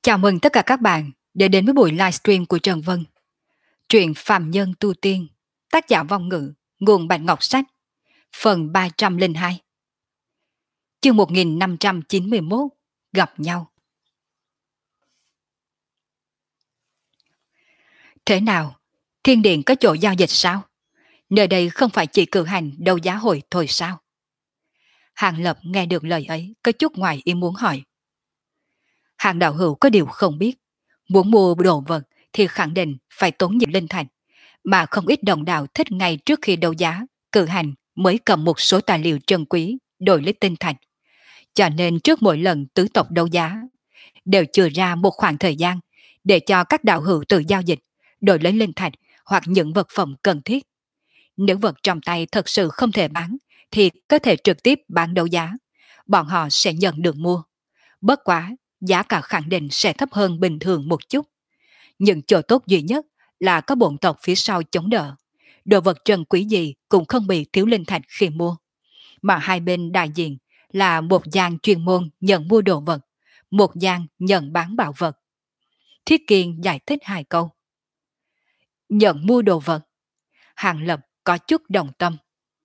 Chào mừng tất cả các bạn đã đến với buổi livestream của Trần Vân. Truyện Phàm Nhân Tu Tiên, tác giả Vong Ngữ, nguồn Bạch Ngọc Sách, phần 302. Chương 1591, gặp nhau. Thế nào? Thiên Điện có chỗ giao dịch sao? Nơi đây không phải chỉ cử hành đấu giá hội thôi sao? Hàng Lập nghe được lời ấy có chút ngoài ý muốn hỏi. Hàng đạo hữu có điều không biết, muốn mua đồ vật thì khẳng định phải tốn nhiều linh thạch, mà không ít đồng đạo thích ngay trước khi đấu giá, cử hành mới cầm một số tài liệu trân quý đổi lấy tinh thạch. Cho nên trước mỗi lần tứ tộc đấu giá, đều chừa ra một khoảng thời gian để cho các đạo hữu tự giao dịch, đổi lấy linh thạch hoặc những vật phẩm cần thiết. Nếu vật trong tay thật sự không thể bán, thì có thể trực tiếp bán đấu giá, bọn họ sẽ nhận được mua. Bất quá, giá cả khẳng định sẽ thấp hơn bình thường một chút. Nhưng chỗ tốt duy nhất là có bổn tộc phía sau chống đỡ. Đồ vật trân quý gì cũng không bị thiếu linh thạch khi mua. Mà hai bên đại diện là một gian chuyên môn nhận mua đồ vật, một gian nhận bán bảo vật. Thiết Kiên giải thích hai câu. Nhận mua đồ vật. Hàng Lập có chút đồng tâm.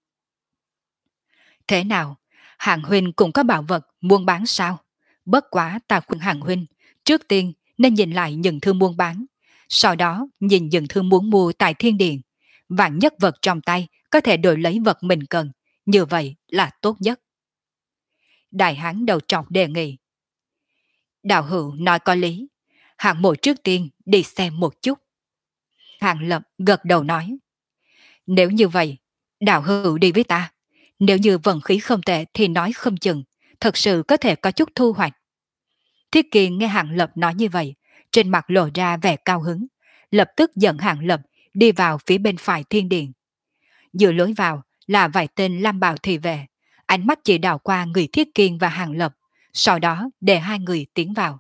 Thế nào? Hàng huynh cũng có bảo vật muôn bán sao? Bất quá ta khuyên Hàng huynh trước tiên nên nhìn lại những thư muôn bán, sau đó nhìn những thư muốn mua tại thiên điện. Vạn nhất vật trong tay có thể đổi lấy vật mình cần, như vậy là tốt nhất. Đại hán đầu trọc đề nghị. Đạo hữu nói có lý, Hạng mộ trước tiên đi xem một chút. Hàng Lập gật đầu nói. Nếu như vậy, đạo hữu đi với ta. Nếu như vận khí không tệ thì nói không chừng, thật sự có thể có chút thu hoạch. Thiết Kiên nghe Hàng Lập nói như vậy, trên mặt lộ ra vẻ cao hứng, lập tức dẫn Hàng Lập đi vào phía bên phải thiên điện. Giữa lối vào là vài tên lam bào thị vệ, ánh mắt chỉ đảo qua người Thiết Kiên và Hàng Lập, sau đó để hai người tiến vào.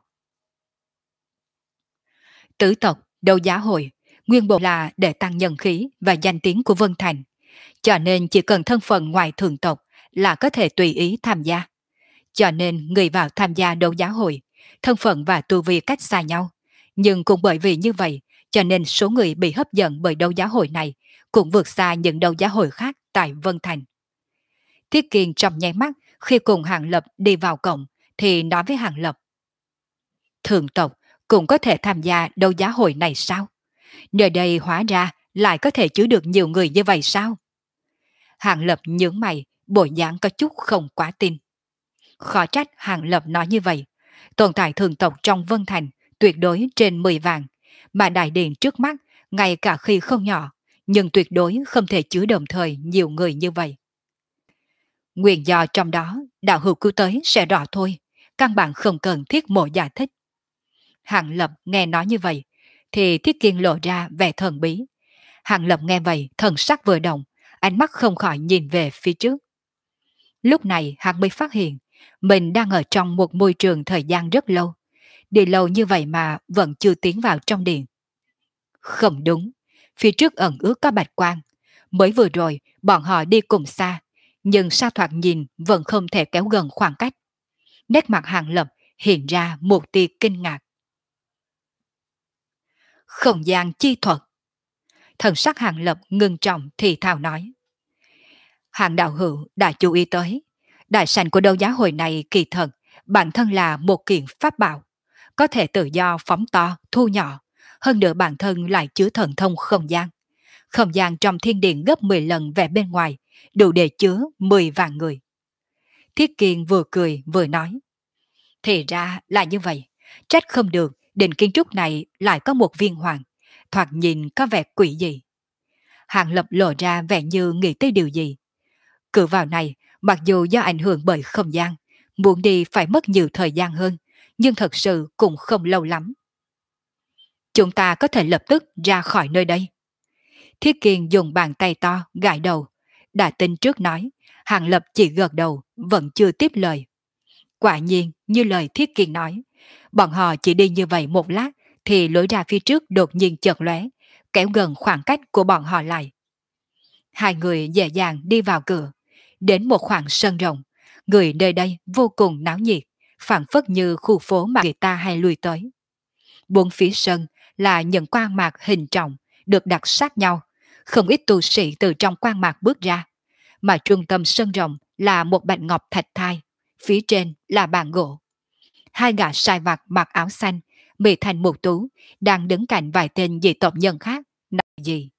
Tứ tộc đấu giá hội nguyên bộ là để tăng nhân khí và danh tiếng của Vân Thành, cho nên chỉ cần thân phận ngoài thường tộc là có thể tùy ý tham gia. Cho nên người vào tham gia đấu giá hội, thân phận và tu vi cách xa nhau. Nhưng cũng bởi vì như vậy, cho nên số người bị hấp dẫn bởi đấu giá hội này cũng vượt xa những đấu giá hội khác tại Vân Thành. Thiết Kiên trong nháy mắt khi cùng Hàng Lập đi vào cổng thì nói với Hàng Lập. Thường tộc cũng có thể tham gia đấu giá hội này sao? Nơi đây hóa ra lại có thể chứa được nhiều người như vậy sao? Hàng Lập nhướng mày, bộ dáng có chút không quá tin. Khó trách Hàng Lập nói như vậy. Tồn tại thường tộc trong Vân Thành tuyệt đối trên 10 vạn, mà đại điện trước mắt ngay cả khi không nhỏ, nhưng tuyệt đối không thể chứa đồng thời nhiều người như vậy. Nguyên do trong đó, đạo hữu cứu tới sẽ rõ thôi, căn bản không cần thiết mộ giải thích. Hàng Lập nghe nói như vậy, thì Thiết Kiên lộ ra vẻ thần bí. Hàng Lập nghe vậy, thần sắc vừa động, ánh mắt không khỏi nhìn về phía trước. Lúc này hắn mới phát hiện, mình đang ở trong một môi trường thời gian rất lâu. Đi lâu như vậy mà vẫn chưa tiến vào trong điện. Không đúng, phía trước ẩn ước có bạch quang. Mới vừa rồi, bọn họ đi cùng xa, nhưng sao thoạt nhìn vẫn không thể kéo gần khoảng cách. Nét mặt Hàng Lập hiện ra một tia kinh ngạc. Không gian chi thuật. Thần sắc Hàng Lập ngưng trọng thì thào nói. Hàng đạo hữu đã chú ý tới, đại sảnh của đấu giá hội này kỳ thật, bản thân là một kiện pháp bảo, có thể tự do phóng to, thu nhỏ, hơn nữa bản thân lại chứa thần thông không gian. Không gian trong thiên điện gấp 10 lần vẻ bên ngoài, đủ để chứa 10 vạn người. Thiết Kiên vừa cười vừa nói. Thì ra là như vậy, trách không được, đình kiến trúc này lại có một viên hoàng, thoạt nhìn có vẻ quỷ dị. Hàng Lập lộ ra vẻ như nghĩ tới điều gì. Cửa vào này, mặc dù do ảnh hưởng bởi không gian, muốn đi phải mất nhiều thời gian hơn, nhưng thật sự cũng không lâu lắm. Chúng ta có thể lập tức ra khỏi nơi đây. Thiết Kiên dùng bàn tay to gãi đầu. Đã tin trước nói, Hàng Lập chỉ gật đầu, vẫn chưa tiếp lời. Quả nhiên, như lời Thiết Kiên nói, bọn họ chỉ đi như vậy một lát, thì lối ra phía trước đột nhiên chợt lóe, kéo gần khoảng cách của bọn họ lại. Hai người dễ dàng đi vào cửa, đến một khoảng sân rộng. Người nơi đây vô cùng náo nhiệt, phảng phất như khu phố mà người ta hay lui tới. Bốn phía sân là những quan mạc hình trọng được đặt sát nhau, không ít tu sĩ từ trong quan mạc bước ra, mà trung tâm sân rộng là một bạch ngọc thạch thai, phía trên là bàn gỗ. Hai gã sai vặt mặc áo xanh, mỹ thành một tú, đang đứng cạnh vài tên dị tộc nhân khác, nói gì.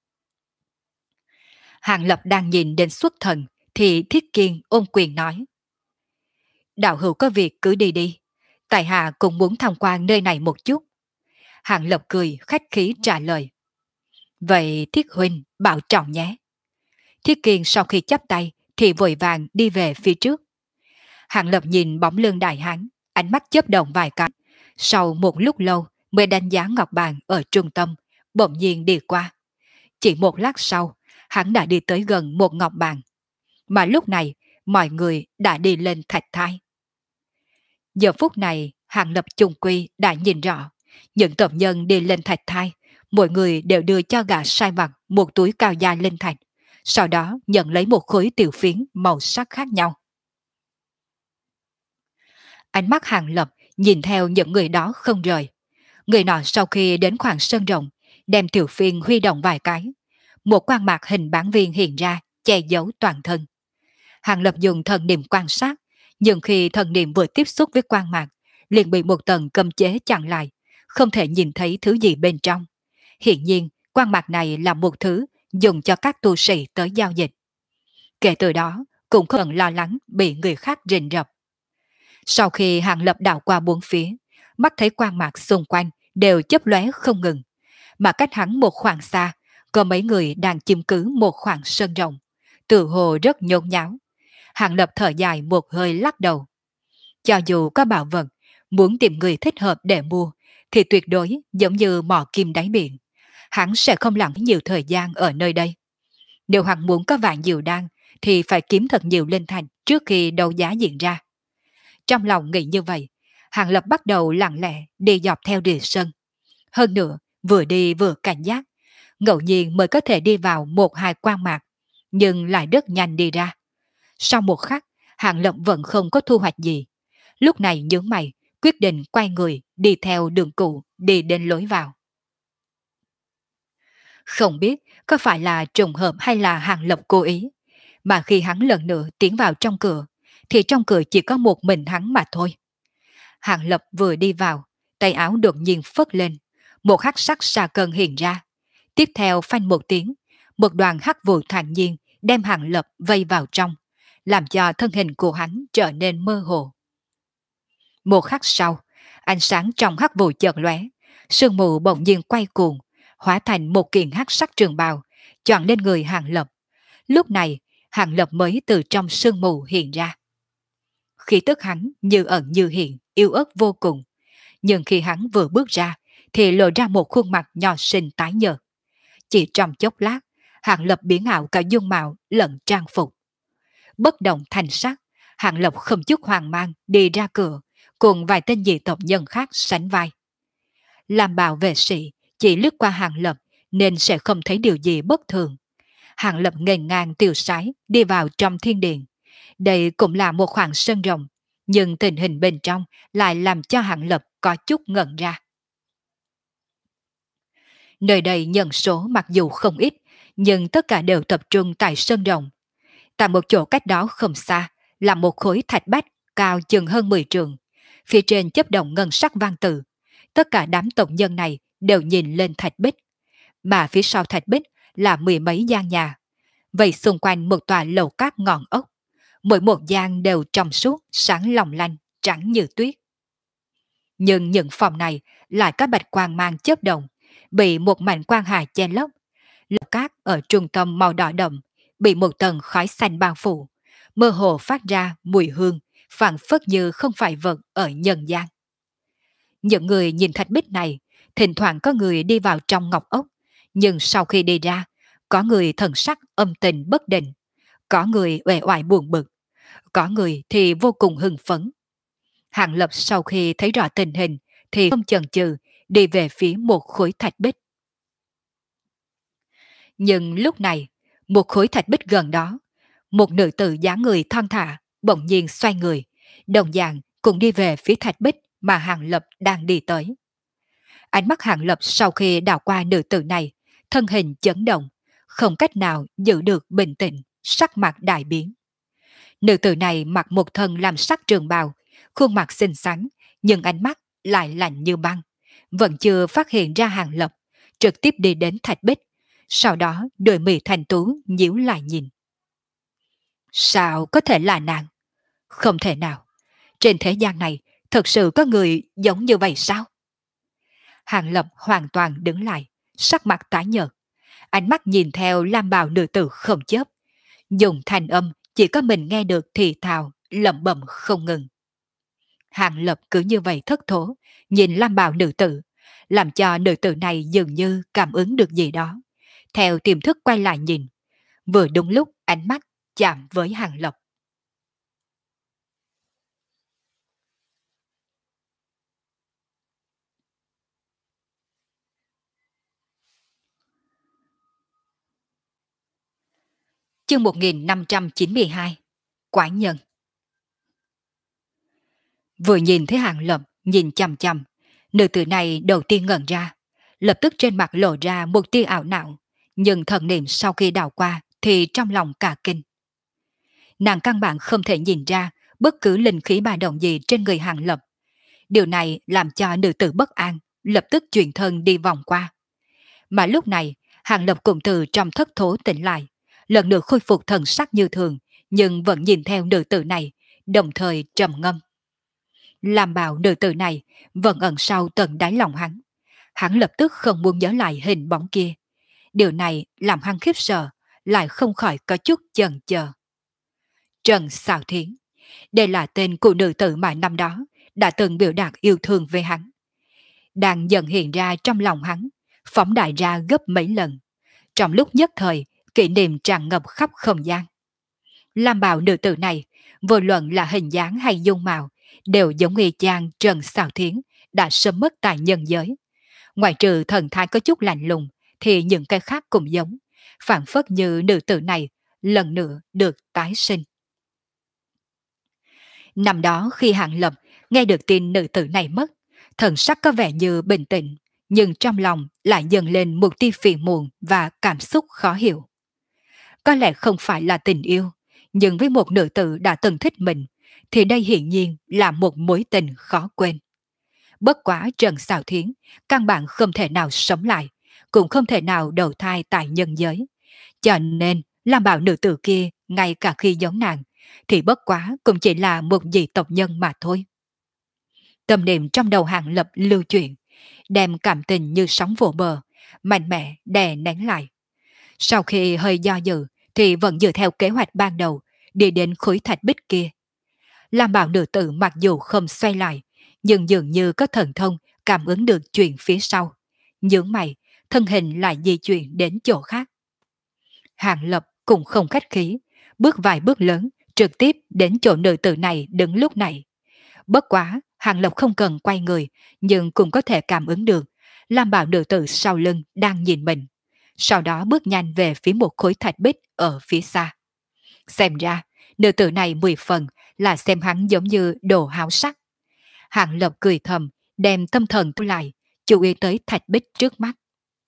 Hàng Lập đang nhìn đến xuất thần, thì Thiết Kiên ôm quyền nói. Đạo hữu có việc cứ đi đi, tại hạ cũng muốn tham quan nơi này một chút. Hàng Lập cười khách khí trả lời. Vậy Thiết huynh bảo trọng nhé. Thiết Kiên sau khi chắp tay thì vội vàng đi về phía trước. Hàng Lập nhìn bóng lưng đại hán, ánh mắt chớp động vài cái. Sau một lúc lâu mới đánh giá ngọc bàn ở trung tâm, bỗng nhiên đi qua. Chỉ một lát sau, hắn đã đi tới gần một ngọc bàn. Mà lúc này, mọi người đã đi lên thạch thai. Giờ phút này, Hàng Lập chung quy đã nhìn rõ. Những tộc nhân đi lên thạch thai, mỗi người đều đưa cho gã sai vặt một túi cao da linh thạch, sau đó nhận lấy một khối tiểu phiến màu sắc khác nhau. Ánh mắt Hàng Lập nhìn theo những người đó không rời. Người nọ sau khi đến khoảng sân rộng, đem tiểu phiến huy động vài cái. Một quang mạc hình bán viên hiện ra, che giấu toàn thân. Hàng Lập dùng thần niệm quan sát, nhưng khi thần niệm vừa tiếp xúc với quang mạc, liền bị một tầng cấm chế chặn lại, không thể nhìn thấy thứ gì bên trong. Hiện nhiên, quang mạc này là một thứ dùng cho các tu sĩ tới giao dịch. Kể từ đó, cũng không cần lo lắng bị người khác rình rập. Sau khi Hàng Lập đảo qua bốn phía, mắt thấy quang mạc xung quanh đều chớp lóe không ngừng, mà cách hắn một khoảng xa, có mấy người đang chiếm cứ một khoảng sân rộng, tự hồ rất nhốn nháo. Hàng Lập thở dài một hơi lắc đầu. Cho dù có bảo vật, muốn tìm người thích hợp để mua, thì tuyệt đối giống như mò kim đáy biển. Hắn sẽ không lãng nhiều thời gian ở nơi đây. Nếu hắn muốn có vạn diệu đan, thì phải kiếm thật nhiều linh thạch trước khi đấu giá diễn ra. Trong lòng nghĩ như vậy, Hàng Lập bắt đầu lặng lẽ đi dọc theo rìa sân. Hơn nữa, vừa đi vừa cảnh giác, ngẫu nhiên mới có thể đi vào một hai quan mạc, nhưng lại rất nhanh đi ra. Sau một khắc, Hàng Lập vẫn không có thu hoạch gì. Lúc này nhướng mày, quyết định quay người đi theo đường cũ đi đến lối vào. Không biết có phải là trùng hợp hay là Hàng Lập cố ý, mà khi hắn lần nữa tiến vào trong cửa, thì trong cửa chỉ có một mình hắn mà thôi. Hàng Lập vừa đi vào, tay áo đột nhiên phất lên, một hắc sắc xà cân hiện ra. Tiếp theo phanh một tiếng, một đoàn hắc vụ thản nhiên đem Hàng Lập vây vào trong, làm cho thân hình của hắn trở nên mơ hồ. Một khắc sau, ánh sáng trong hắc vụ chợt lóe, sương mù bỗng nhiên quay cuồng, hóa thành một kiện hắc sắc trường bào, choàng lên người Hàng Lập. Lúc này, Hàng Lập mới từ trong sương mù hiện ra. Khí tức hắn như ẩn như hiện, yếu ớt vô cùng. Nhưng khi hắn vừa bước ra, thì lộ ra một khuôn mặt nhỏ xinh tái nhợt. Chỉ trong chốc lát, Hàng Lập biến ảo cả dung mạo lẫn trang phục. Bất động thành sắc, Hàng Lập không chút hoang mang đi ra cửa, cùng vài tên dị tộc nhân khác sánh vai. Làm bào vệ sĩ chỉ lướt qua Hàng Lập nên sẽ không thấy điều gì bất thường. Hàng Lập nghênh ngang tiêu sái đi vào trong thiên điện. Đây cũng là một khoảng sân rộng, nhưng tình hình bên trong lại làm cho Hàng Lập có chút ngẩn ra. Nơi đây nhân số mặc dù không ít, nhưng tất cả đều tập trung tại sân rộng. Tại một chỗ cách đó không xa là một khối thạch bách cao chừng hơn 10 trượng. Phía trên chớp động ngân sắc văn tự. Tất cả đám tộc nhân này đều nhìn lên thạch bích. Mà phía sau thạch bích là mười mấy gian nhà. Vậy xung quanh một tòa lầu cát ngọn ốc. Mỗi một gian đều trong suốt, sáng long lanh, trắng như tuyết. Nhưng những phòng này lại có bạch quang mang chớp động, bị một mảnh quang hà che lấp. Lầu cát ở trung tâm màu đỏ đậm, bị một tầng khói xanh bao phủ, mơ hồ phát ra mùi hương, phảng phất như không phải vật ở nhân gian. Những người nhìn thạch bích này, thỉnh thoảng có người đi vào trong ngọc ốc, nhưng sau khi đi ra, có người thần sắc âm tình bất định, có người uể oải buồn bực, có người thì vô cùng hưng phấn. Hàng Lập sau khi thấy rõ tình hình thì không chần chừ đi về phía một khối thạch bích. Nhưng lúc này, một khối thạch bích gần đó, một nữ tử dáng người thon thả bỗng nhiên xoay người, đồng dạng cũng đi về phía thạch bích mà Hàng Lập đang đi tới. Ánh mắt Hàng Lập sau khi đảo qua nữ tử này, thân hình chấn động, không cách nào giữ được bình tĩnh, sắc mặt đại biến. Nữ tử này mặc một thân làm sắc trường bào, khuôn mặt xinh xắn, nhưng ánh mắt lại lạnh như băng, vẫn chưa phát hiện ra Hàng Lập, trực tiếp đi đến Thạch Bích, sau đó đôi mì thành tú nhíu lại nhìn. Sao có thể là nàng? Không thể nào. Trên thế gian này, thật sự có người giống như vậy sao? Hàng Lập hoàn toàn đứng lại, sắc mặt tái nhợt, ánh mắt nhìn theo lam bào nữ tử không chớp, dùng thanh âm chỉ có mình nghe được thì thào, lẩm bẩm không ngừng. Hàng Lập cứ như vậy thất thố, nhìn lam bào nữ tử, làm cho nữ tử này dường như cảm ứng được gì đó. Theo tiềm thức quay lại nhìn, vừa đúng lúc ánh mắt chạm với Hàng Lập. Chương 1592. Quái nhân. Vừa nhìn thấy Hàng Lập nhìn chằm chằm, nữ tử này đầu tiên ngẩn ra, lập tức trên mặt lộ ra một tia ảo não, nhưng thần niệm sau khi đảo qua thì trong lòng cả kinh. Nàng căn bản không thể nhìn ra bất cứ linh khí ba động gì trên người Hàng Lập. Điều này làm cho nữ tử bất an, lập tức chuyển thân đi vòng qua. Mà lúc này, Hàng Lập cũng từ trong thất thố tỉnh lại, lần nữa khôi phục thần sắc như thường, nhưng vẫn nhìn theo nữ tử này, đồng thời trầm ngâm. Làm bảo nữ tử này vẫn ẩn sau tận đáy lòng hắn. Hắn lập tức không muốn nhớ lại hình bóng kia. Điều này làm hắn khiếp sợ, lại không khỏi có chút chần chờ. Trần Sào Thiến, đây là tên của nữ tử mà năm đó đã từng biểu đạt yêu thương về hắn. Đang dần hiện ra trong lòng hắn, phóng đại ra gấp mấy lần. Trong lúc nhất thời, kỷ niệm tràn ngập khắp không gian. Lam bào nữ tử này, vô luận là hình dáng hay dung mạo, đều giống y chang Trần Sào Thiến đã sớm mất tại nhân giới. Ngoài trừ thần thái có chút lạnh lùng, thì những cái khác cũng giống, phản phất như nữ tử này lần nữa được tái sinh. Năm đó khi Hạng Lập nghe được tin nữ tử này mất, thần sắc có vẻ như bình tĩnh, nhưng trong lòng lại dâng lên một tia phiền muộn và cảm xúc khó hiểu. Có lẽ không phải là tình yêu, nhưng với một nữ tử đã từng thích mình, thì đây hiển nhiên là một mối tình khó quên. Bất quá Trần Sào Thiến, căn bản không thể nào sống lại, cũng không thể nào đầu thai tại nhân giới. Cho nên, làm bảo nữ tử kia, ngay cả khi giống nàng, thì bất quá cũng chỉ là một dị tộc nhân mà thôi. Tâm niệm trong đầu Hàng Lập lưu chuyển, đem cảm tình như sóng vỗ bờ, mạnh mẽ đè nén lại. Sau khi hơi do dự, thì vẫn dựa theo kế hoạch ban đầu, đi đến khối thạch bích kia. Lam bảo nữ tử mặc dù không xoay lại, nhưng dường như có thần thông cảm ứng được chuyện phía sau. Nhướng mày, thân hình lại di chuyển đến chỗ khác. Hàng Lập cũng không khách khí, bước vài bước lớn, trực tiếp đến chỗ nữ tử này đứng lúc này. Bất quá, Hàng Lập không cần quay người, nhưng cũng có thể cảm ứng được Lam bảo nữ tử sau lưng đang nhìn mình. Sau đó bước nhanh về phía một khối thạch bích ở phía xa. Xem ra, nữ tử này 10 phần là xem hắn giống như đồ háo sắc. Hàng Lập cười thầm, đem tâm thần thu lại, chú ý tới thạch bích trước mắt.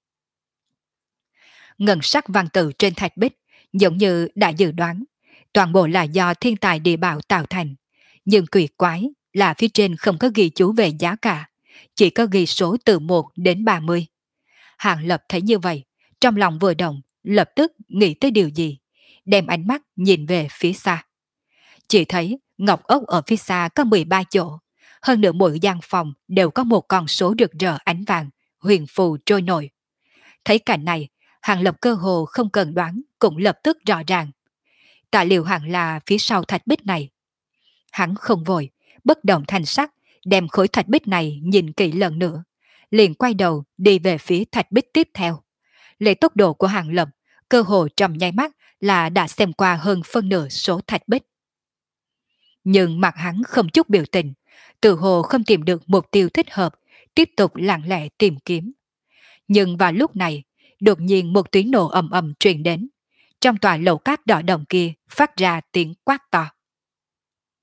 Ngân sắc văn tự trên thạch bích, giống như đã dự đoán, toàn bộ là do thiên tài địa bảo tạo thành. Nhưng kỳ quái là phía trên không có ghi chú về giá cả, chỉ có ghi số từ 1 đến 30. Hàng Lập thấy như vậy, trong lòng vừa động, lập tức nghĩ tới điều gì, đem ánh mắt nhìn về phía xa. Chỉ thấy ngọc ốc ở phía xa có 13 chỗ, hơn nữa mỗi gian phòng đều có một con số rực rỡ ánh vàng, huyền phù trôi nổi. Thấy cảnh này, Hàng Lập cơ hồ không cần đoán cũng lập tức rõ ràng. Tài liệu hẳn là phía sau thạch bích này. Hắn không vội, bất động thanh sắc, đem khối thạch bích này nhìn kỹ lần nữa, liền quay đầu đi về phía thạch bích tiếp theo. Lấy tốc độ của Hàng Lập, cơ hồ trong nháy mắt là đã xem qua hơn phân nửa số thạch bích. Nhưng mặt hắn không chút biểu tình, tự hồ không tìm được mục tiêu thích hợp, tiếp tục lặng lẽ tìm kiếm. Nhưng vào lúc này, đột nhiên một tiếng nổ ầm ầm truyền đến. Trong tòa lầu cát đỏ đồng kia phát ra tiếng quát to.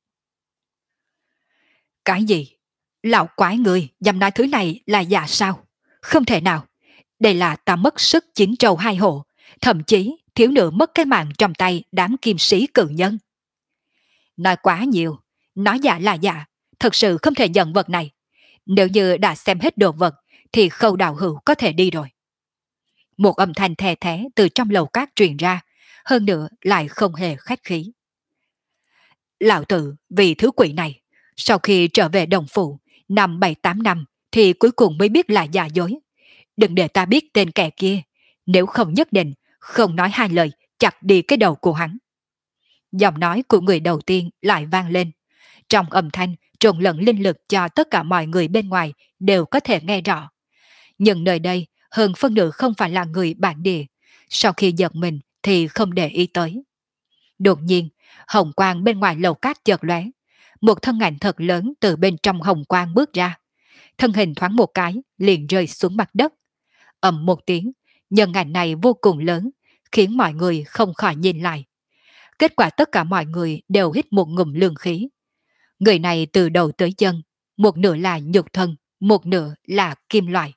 Cái gì? Lão quái người dám nói thứ này là giả sao? Không thể nào, đây là ta mất sức chín trâu hai hộ, thậm chí thiếu nữa mất cái mạng trong tay đám kim sĩ cự nhân. Nói quá nhiều, nói dạ là dạ, thật sự không thể nhận vật này. Nếu như đã xem hết đồ vật, thì Khâu đạo hữu có thể đi rồi. Một âm thanh thè thé từ trong lầu cát truyền ra, hơn nữa lại không hề khách khí. Lão tử vì thứ quỷ này, sau khi trở về đồng phụ, năm 7-8 năm, thì cuối cùng mới biết là giả dối. Đừng để ta biết tên kẻ kia, nếu không nhất định, không nói hai lời, chặt đi cái đầu của hắn. Giọng nói của người đầu tiên lại vang lên. Trong âm thanh, trộn lẫn linh lực cho tất cả mọi người bên ngoài đều có thể nghe rõ. Nhưng nơi đây, hơn phân nửa không phải là người bản địa. Sau khi giật mình thì không để ý tới. Đột nhiên, hồng quang bên ngoài lầu cát chợt lóe. Một thân ảnh thật lớn từ bên trong hồng quang bước ra. Thân hình thoáng một cái, liền rơi xuống mặt đất. Ầm một tiếng, nhân ảnh này vô cùng lớn, khiến mọi người không khỏi nhìn lại. Kết quả tất cả mọi người đều hít một ngụm lương khí. Người này từ đầu tới chân, một nửa là nhục thân, một nửa là kim loại.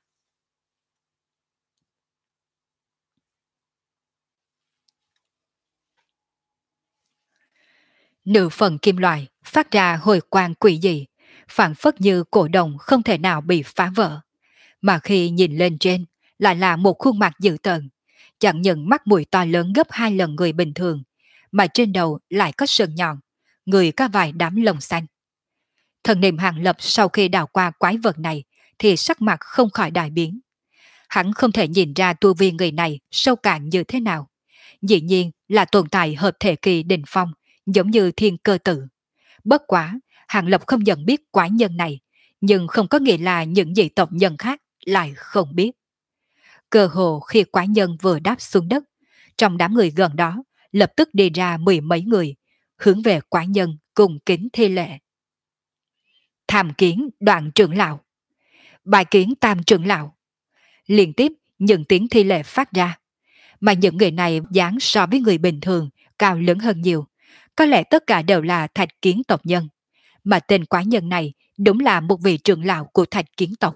Nửa phần kim loại phát ra hồi quang quỷ dị, phản phất như cổ đồng không thể nào bị phá vỡ. Mà khi nhìn lên trên, lại là một khuôn mặt dữ tợn, chẳng những mắt mũi to lớn gấp 2 lần người bình thường, mà trên đầu lại có sừng nhọn, người có vài đám lông xanh. Thần niệm Hàng Lập sau khi đào qua quái vật này thì sắc mặt không khỏi đại biến. Hắn không thể nhìn ra tu vi người này sâu cạn như thế nào. Dĩ nhiên là tồn tại hợp thể kỳ đỉnh phong, giống như thiên cơ tử. Bất quá, Hàng Lập không nhận biết quái nhân này, nhưng không có nghĩa là những dị tộc nhân khác lại không biết. Cơ hồ khi quái nhân vừa đáp xuống đất, trong đám người gần đó lập tức đi ra 10 mấy người, hướng về quái nhân cùng kính thi lễ. Tham kiến Đoạn trưởng lão, bài kiến Tam trưởng lão. Liên tiếp những tiếng thi lễ phát ra, mà những người này dáng so với người bình thường cao lớn hơn nhiều, có lẽ tất cả đều là Thạch Kiến tộc nhân, mà tên quái nhân này đúng là một vị trưởng lão của Thạch Kiến tộc.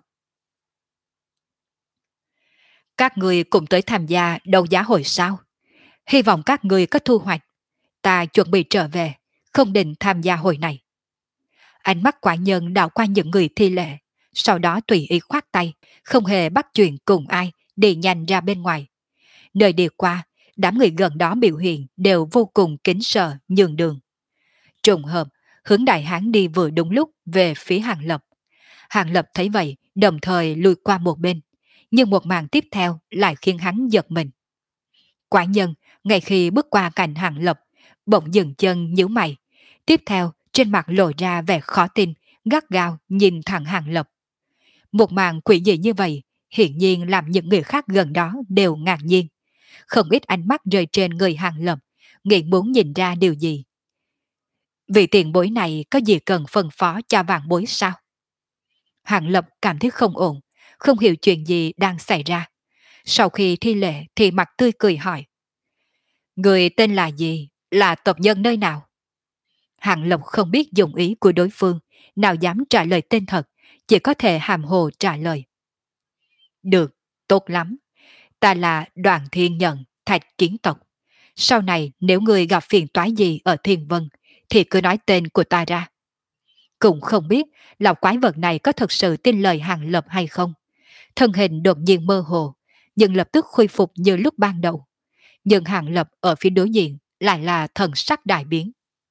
Các người cùng tới tham gia đấu giá hội sao? Hy vọng các người có thu hoạch. Ta chuẩn bị trở về, không định tham gia hội này. Ánh mắt quái nhân đảo qua những người thi lễ, sau đó tùy ý khoát tay, không hề bắt chuyện cùng ai, đi nhanh ra bên ngoài. Nơi đi qua, đám người gần đó biểu hiện đều vô cùng kính sợ nhường đường. Trùng hợp, hướng đại hán đi vừa đúng lúc về phía Hàng Lập. Hàng Lập thấy vậy, đồng thời lùi qua một bên, nhưng một màn tiếp theo lại khiến hắn giật mình. Quái nhân, ngay khi bước qua cạnh Hàng Lập, bỗng dừng chân nhíu mày. Tiếp theo, trên mặt lộ ra vẻ khó tin, gắt gao nhìn thẳng Hàng Lập. Một màn quỷ dị như vậy, hiển nhiên làm những người khác gần đó đều ngạc nhiên. Không ít ánh mắt rơi trên người Hàng Lập, nghĩ muốn nhìn ra điều gì. Vị tiền bối này có gì cần phân phó cho vạn bối sao? Hàng Lập cảm thấy không ổn, không hiểu chuyện gì đang xảy ra. Sau khi thi lễ thì mặt tươi cười hỏi. Người tên là gì? Là tộc nhân nơi nào? Hàng Lập không biết dụng ý của đối phương, nào dám trả lời tên thật, chỉ có thể hàm hồ trả lời. Được, tốt lắm. Ta là Đoàn Thiên Nhận, Thạch Kiến tộc. Sau này nếu người gặp phiền toái gì ở Thiên Vân, thì cứ nói tên của ta ra. Cũng không biết là quái vật này có thật sự tin lời Hàng Lập hay không. Thân hình đột nhiên mơ hồ, nhưng lập tức khôi phục như lúc ban đầu. Nhưng Hàng Lập ở phía đối diện lại là thần sắc đại biến.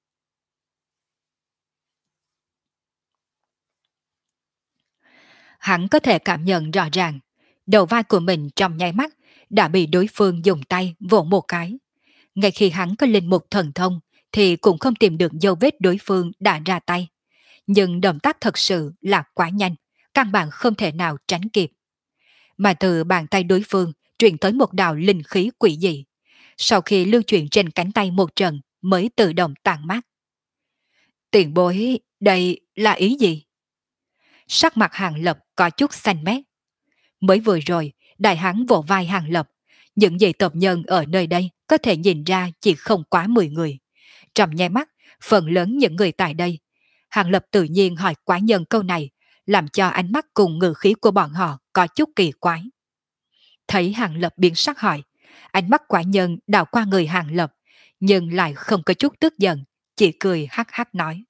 Hắn có thể cảm nhận rõ ràng, đầu vai của mình trong nháy mắt đã bị đối phương dùng tay vỗ một cái. Ngay khi hắn có linh mục thần thông thì cũng không tìm được dấu vết đối phương đã ra tay. Nhưng động tác thật sự là quá nhanh, căn bản không thể nào tránh kịp. Mà từ bàn tay đối phương truyền tới một đạo linh khí quỷ dị. Sau khi lưu chuyển trên cánh tay một trận mới tự động tàn mát. Tiền bối, đây là ý gì? Sắc mặt Hàng Lập có chút xanh mét. Mới vừa rồi, đại hán vỗ vai Hàng Lập. Những vị tộc nhân ở nơi đây có thể nhìn ra chỉ không quá 10 người. Trong nháy mắt, phần lớn những người tại đây. Hàng Lập tự nhiên hỏi quái nhân câu này làm cho ánh mắt cùng ngữ khí của bọn họ có chút kỳ quái. Thấy Hàng Lập biến sắc hỏi, ánh mắt quả nhân đảo qua người Hàng Lập, nhưng lại không có chút tức giận, chỉ cười hắc hắc nói.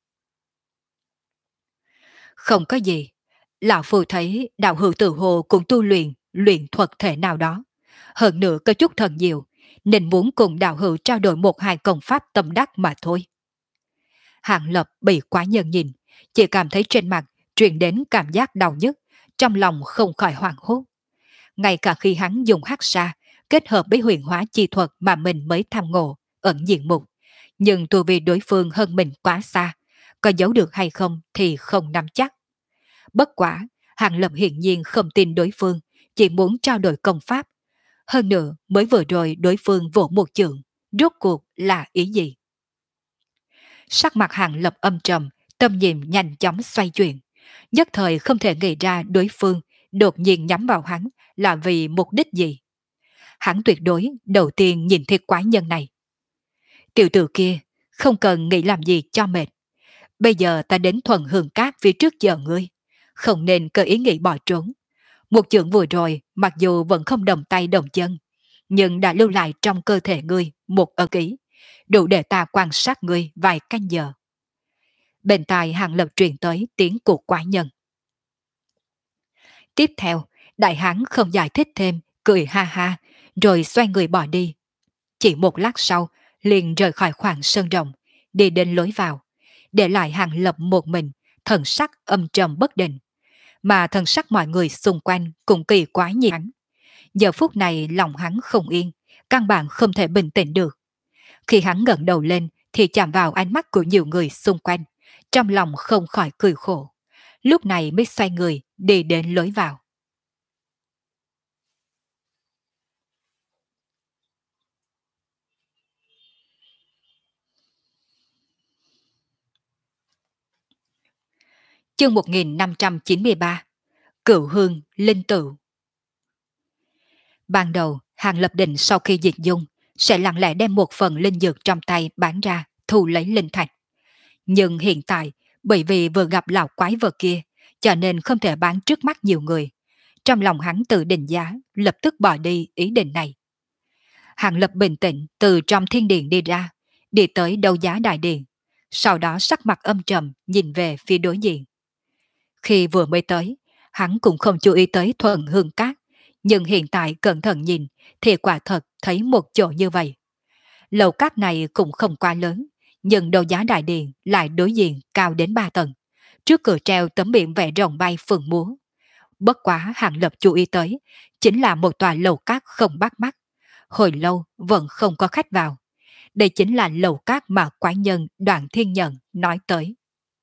Không có gì, lão phu thấy đạo hữu tự hồ cũng tu luyện thuật thể nào đó. Hơn nữa có chút thần diệu, nên muốn cùng đạo hữu trao đổi một hai công pháp tâm đắc mà thôi. Hàng Lập bị quá nhân nhìn, chỉ cảm thấy trên mặt truyền đến cảm giác đau nhức, trong lòng không khỏi hoảng hốt. Ngay cả khi hắn dùng hắc sa kết hợp với huyền hóa chi thuật mà mình mới tham ngộ, ẩn diện mục, nhưng tu vi đối phương hơn mình quá xa, có giấu được hay không thì không nắm chắc. Bất quả, Hàng Lập hiển nhiên không tin đối phương, chỉ muốn trao đổi công pháp. Hơn nữa, mới vừa rồi đối phương vỗ một chưởng, rốt cuộc là ý gì? Sắc mặt Hàng Lập âm trầm, tâm niệm nhanh chóng xoay chuyển. Nhất thời không thể nghĩ ra đối phương đột nhiên nhắm vào hắn là vì mục đích gì. Hắn tuyệt đối đầu tiên nhìn thấy quái nhân này. Tiểu tử kia, không cần nghĩ làm gì cho mệt. Bây giờ ta đến thuần hương cát phía trước chờ ngươi, không nên có ý nghĩ bỏ trốn. Một chưởng vừa rồi, mặc dù vẫn không đồng tay đồng chân, nhưng đã lưu lại trong cơ thể ngươi một ấn ký, đủ để ta quan sát ngươi vài canh giờ. Bên tai Hàng Lập truyền tới tiếng của quái nhân. Tiếp theo, đại hán không giải thích thêm, cười ha ha, rồi xoay người bỏ đi. Chỉ một lát sau, liền rời khỏi khoảng sơn rộng, đi đến lối vào, để lại Hàng Lập một mình, thần sắc âm trầm bất định. Mà thần sắc mọi người xung quanh cũng kỳ quái như hắn. Giờ phút này lòng hắn không yên, căn bản không thể bình tĩnh được. Khi hắn ngẩng đầu lên thì chạm vào ánh mắt của nhiều người xung quanh, trong lòng không khỏi cười khổ. Lúc này mới xoay người đi đến lối vào. Chương 1593, Cửu Hương Linh Tự. Ban đầu, Hàng Lập định sau khi diệt dung, sẽ lặng lẽ đem một phần linh dược trong tay bán ra, thu lấy linh thạch. Nhưng hiện tại, bởi vì vừa gặp lão quái vật kia, cho nên không thể bán trước mắt nhiều người. Trong lòng hắn tự định giá, lập tức bỏ đi ý định này. Hàng Lập bình tĩnh từ trong thiên điện đi ra, đi tới đấu giá đại điện. Sau đó sắc mặt âm trầm nhìn về phía đối diện. Khi vừa mới tới, hắn cũng không chú ý tới thuần hương cát, nhưng hiện tại cẩn thận nhìn thì quả thật thấy một chỗ như vậy. Lầu cát này cũng không quá lớn, nhưng đấu giá đại điện lại đối diện cao đến 3 tầng. Trước cửa treo tấm biển vẽ rồng bay phượng múa. Bất quá Hàng Lập chú ý tới, chính là một tòa lầu cát không bắt mắt. Hồi lâu vẫn không có khách vào. Đây chính là lầu cát mà quái nhân Đoạn Thiên Nhận nói tới.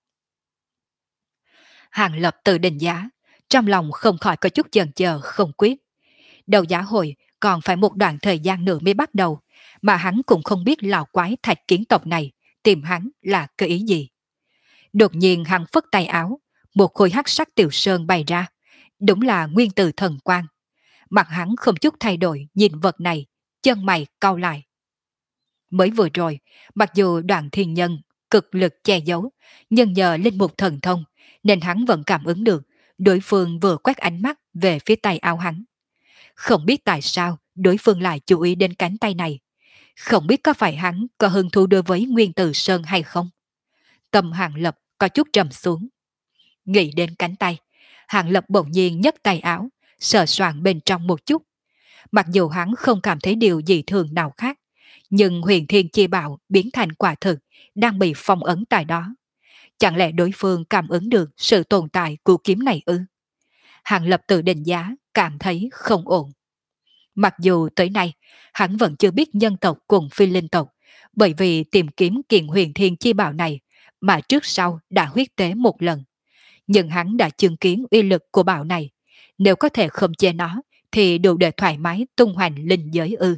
Hàng Lập tự định giá, trong lòng không khỏi có chút chần chờ không quyết. Đầu giá hội còn phải một đoạn thời gian nữa mới bắt đầu, mà hắn cũng không biết lão quái thạch kiến tộc này tìm hắn là cái ý gì. Đột nhiên hắn phất tay áo, một khối hắc sắc tiểu sơn bày ra, đúng là nguyên tử thần quang. Mặt hắn không chút thay đổi nhìn vật này, chân mày cau lại. Mới vừa rồi, mặc dù Đoạn Thiên Nhân cực lực che giấu, nhưng nhờ linh mục thần thông, nên hắn vẫn cảm ứng được đối phương vừa quét ánh mắt về phía tay áo hắn. Không biết tại sao đối phương lại chú ý đến cánh tay này. Không biết có phải hắn có hứng thú đối với Nguyên Tử Sơn hay không. Tâm Hàng Lập có chút trầm xuống. Nghĩ đến cánh tay, Hàng Lập bỗng nhiên nhấc tay áo, sờ soạng bên trong một chút. Mặc dù hắn không cảm thấy điều gì thường nào khác, nhưng huyền thiên chi bảo biến thành quả thực đang bị phong ấn tại đó. Chẳng lẽ đối phương cảm ứng được sự tồn tại của kiếm này ư? Hàng Lập tự định giá, cảm thấy không ổn. Mặc dù tới nay, hắn vẫn chưa biết nhân tộc cùng phi linh tộc, bởi vì tìm kiếm kiện huyền thiên chi bảo này mà trước sau đã huyết tế một lần. Nhưng hắn đã chứng kiến uy lực của bảo này, nếu có thể không che nó, thì đủ để thoải mái tung hoành linh giới ư.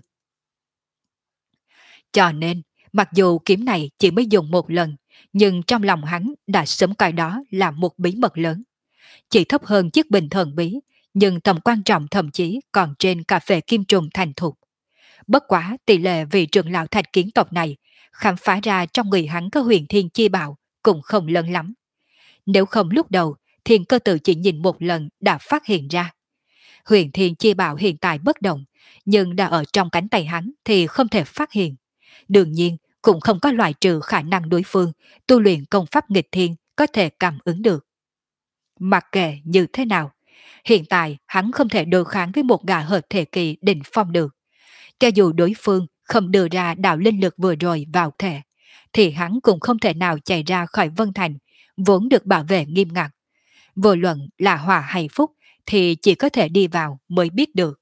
Cho nên, mặc dù kiếm này chỉ mới dùng một lần, nhưng trong lòng hắn đã sớm coi đó là một bí mật lớn. Chỉ thấp hơn chiếc bình thần bí, nhưng tầm quan trọng thậm chí còn trên cà phê kim trùng thành thục. Bất quá tỷ lệ vị trưởng lão thạch kiến tộc này khám phá ra trong người hắn có huyền thiên chi bảo cũng không lớn lắm. Nếu không lúc đầu Thiên Cơ Tử chỉ nhìn một lần đã phát hiện ra. Huyền Thiên Chi Bảo hiện tại bất động, nhưng đã ở trong cánh tay hắn thì không thể phát hiện. Đương nhiên, cũng không có loại trừ khả năng đối phương tu luyện công pháp nghịch thiên có thể cảm ứng được. Mặc kệ như thế nào, hiện tại hắn không thể đối kháng với một gã hợp thể kỳ đỉnh phong được. Cho dù đối phương không đưa ra đạo linh lực vừa rồi vào thể, thì hắn cũng không thể nào chạy ra khỏi Vân Thành, vốn được bảo vệ nghiêm ngặt. Vô luận là họa hay phúc thì chỉ có thể đi vào mới biết được.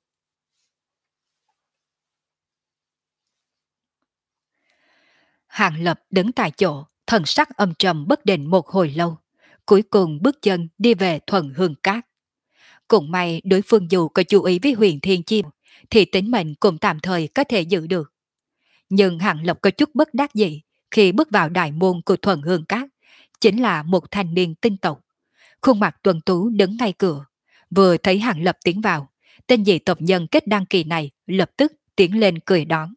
Hàng Lập đứng tại chỗ, thần sắc âm trầm bất định một hồi lâu. Cuối cùng bước chân đi về Thuần Hương Cát. Cũng may đối phương dù có chú ý với Huyền Thiên Chi thì tính mệnh cũng tạm thời có thể giữ được. Nhưng Hàng Lập có chút bất đắc dĩ khi bước vào đại môn của Thuần Hương Cát, chính là một thanh niên tinh tộc. Khuôn mặt tuấn tú đứng ngay cửa, vừa thấy Hàng Lập tiến vào, tên dị tộc nhân kết đăng kỳ này lập tức tiến lên cười đón.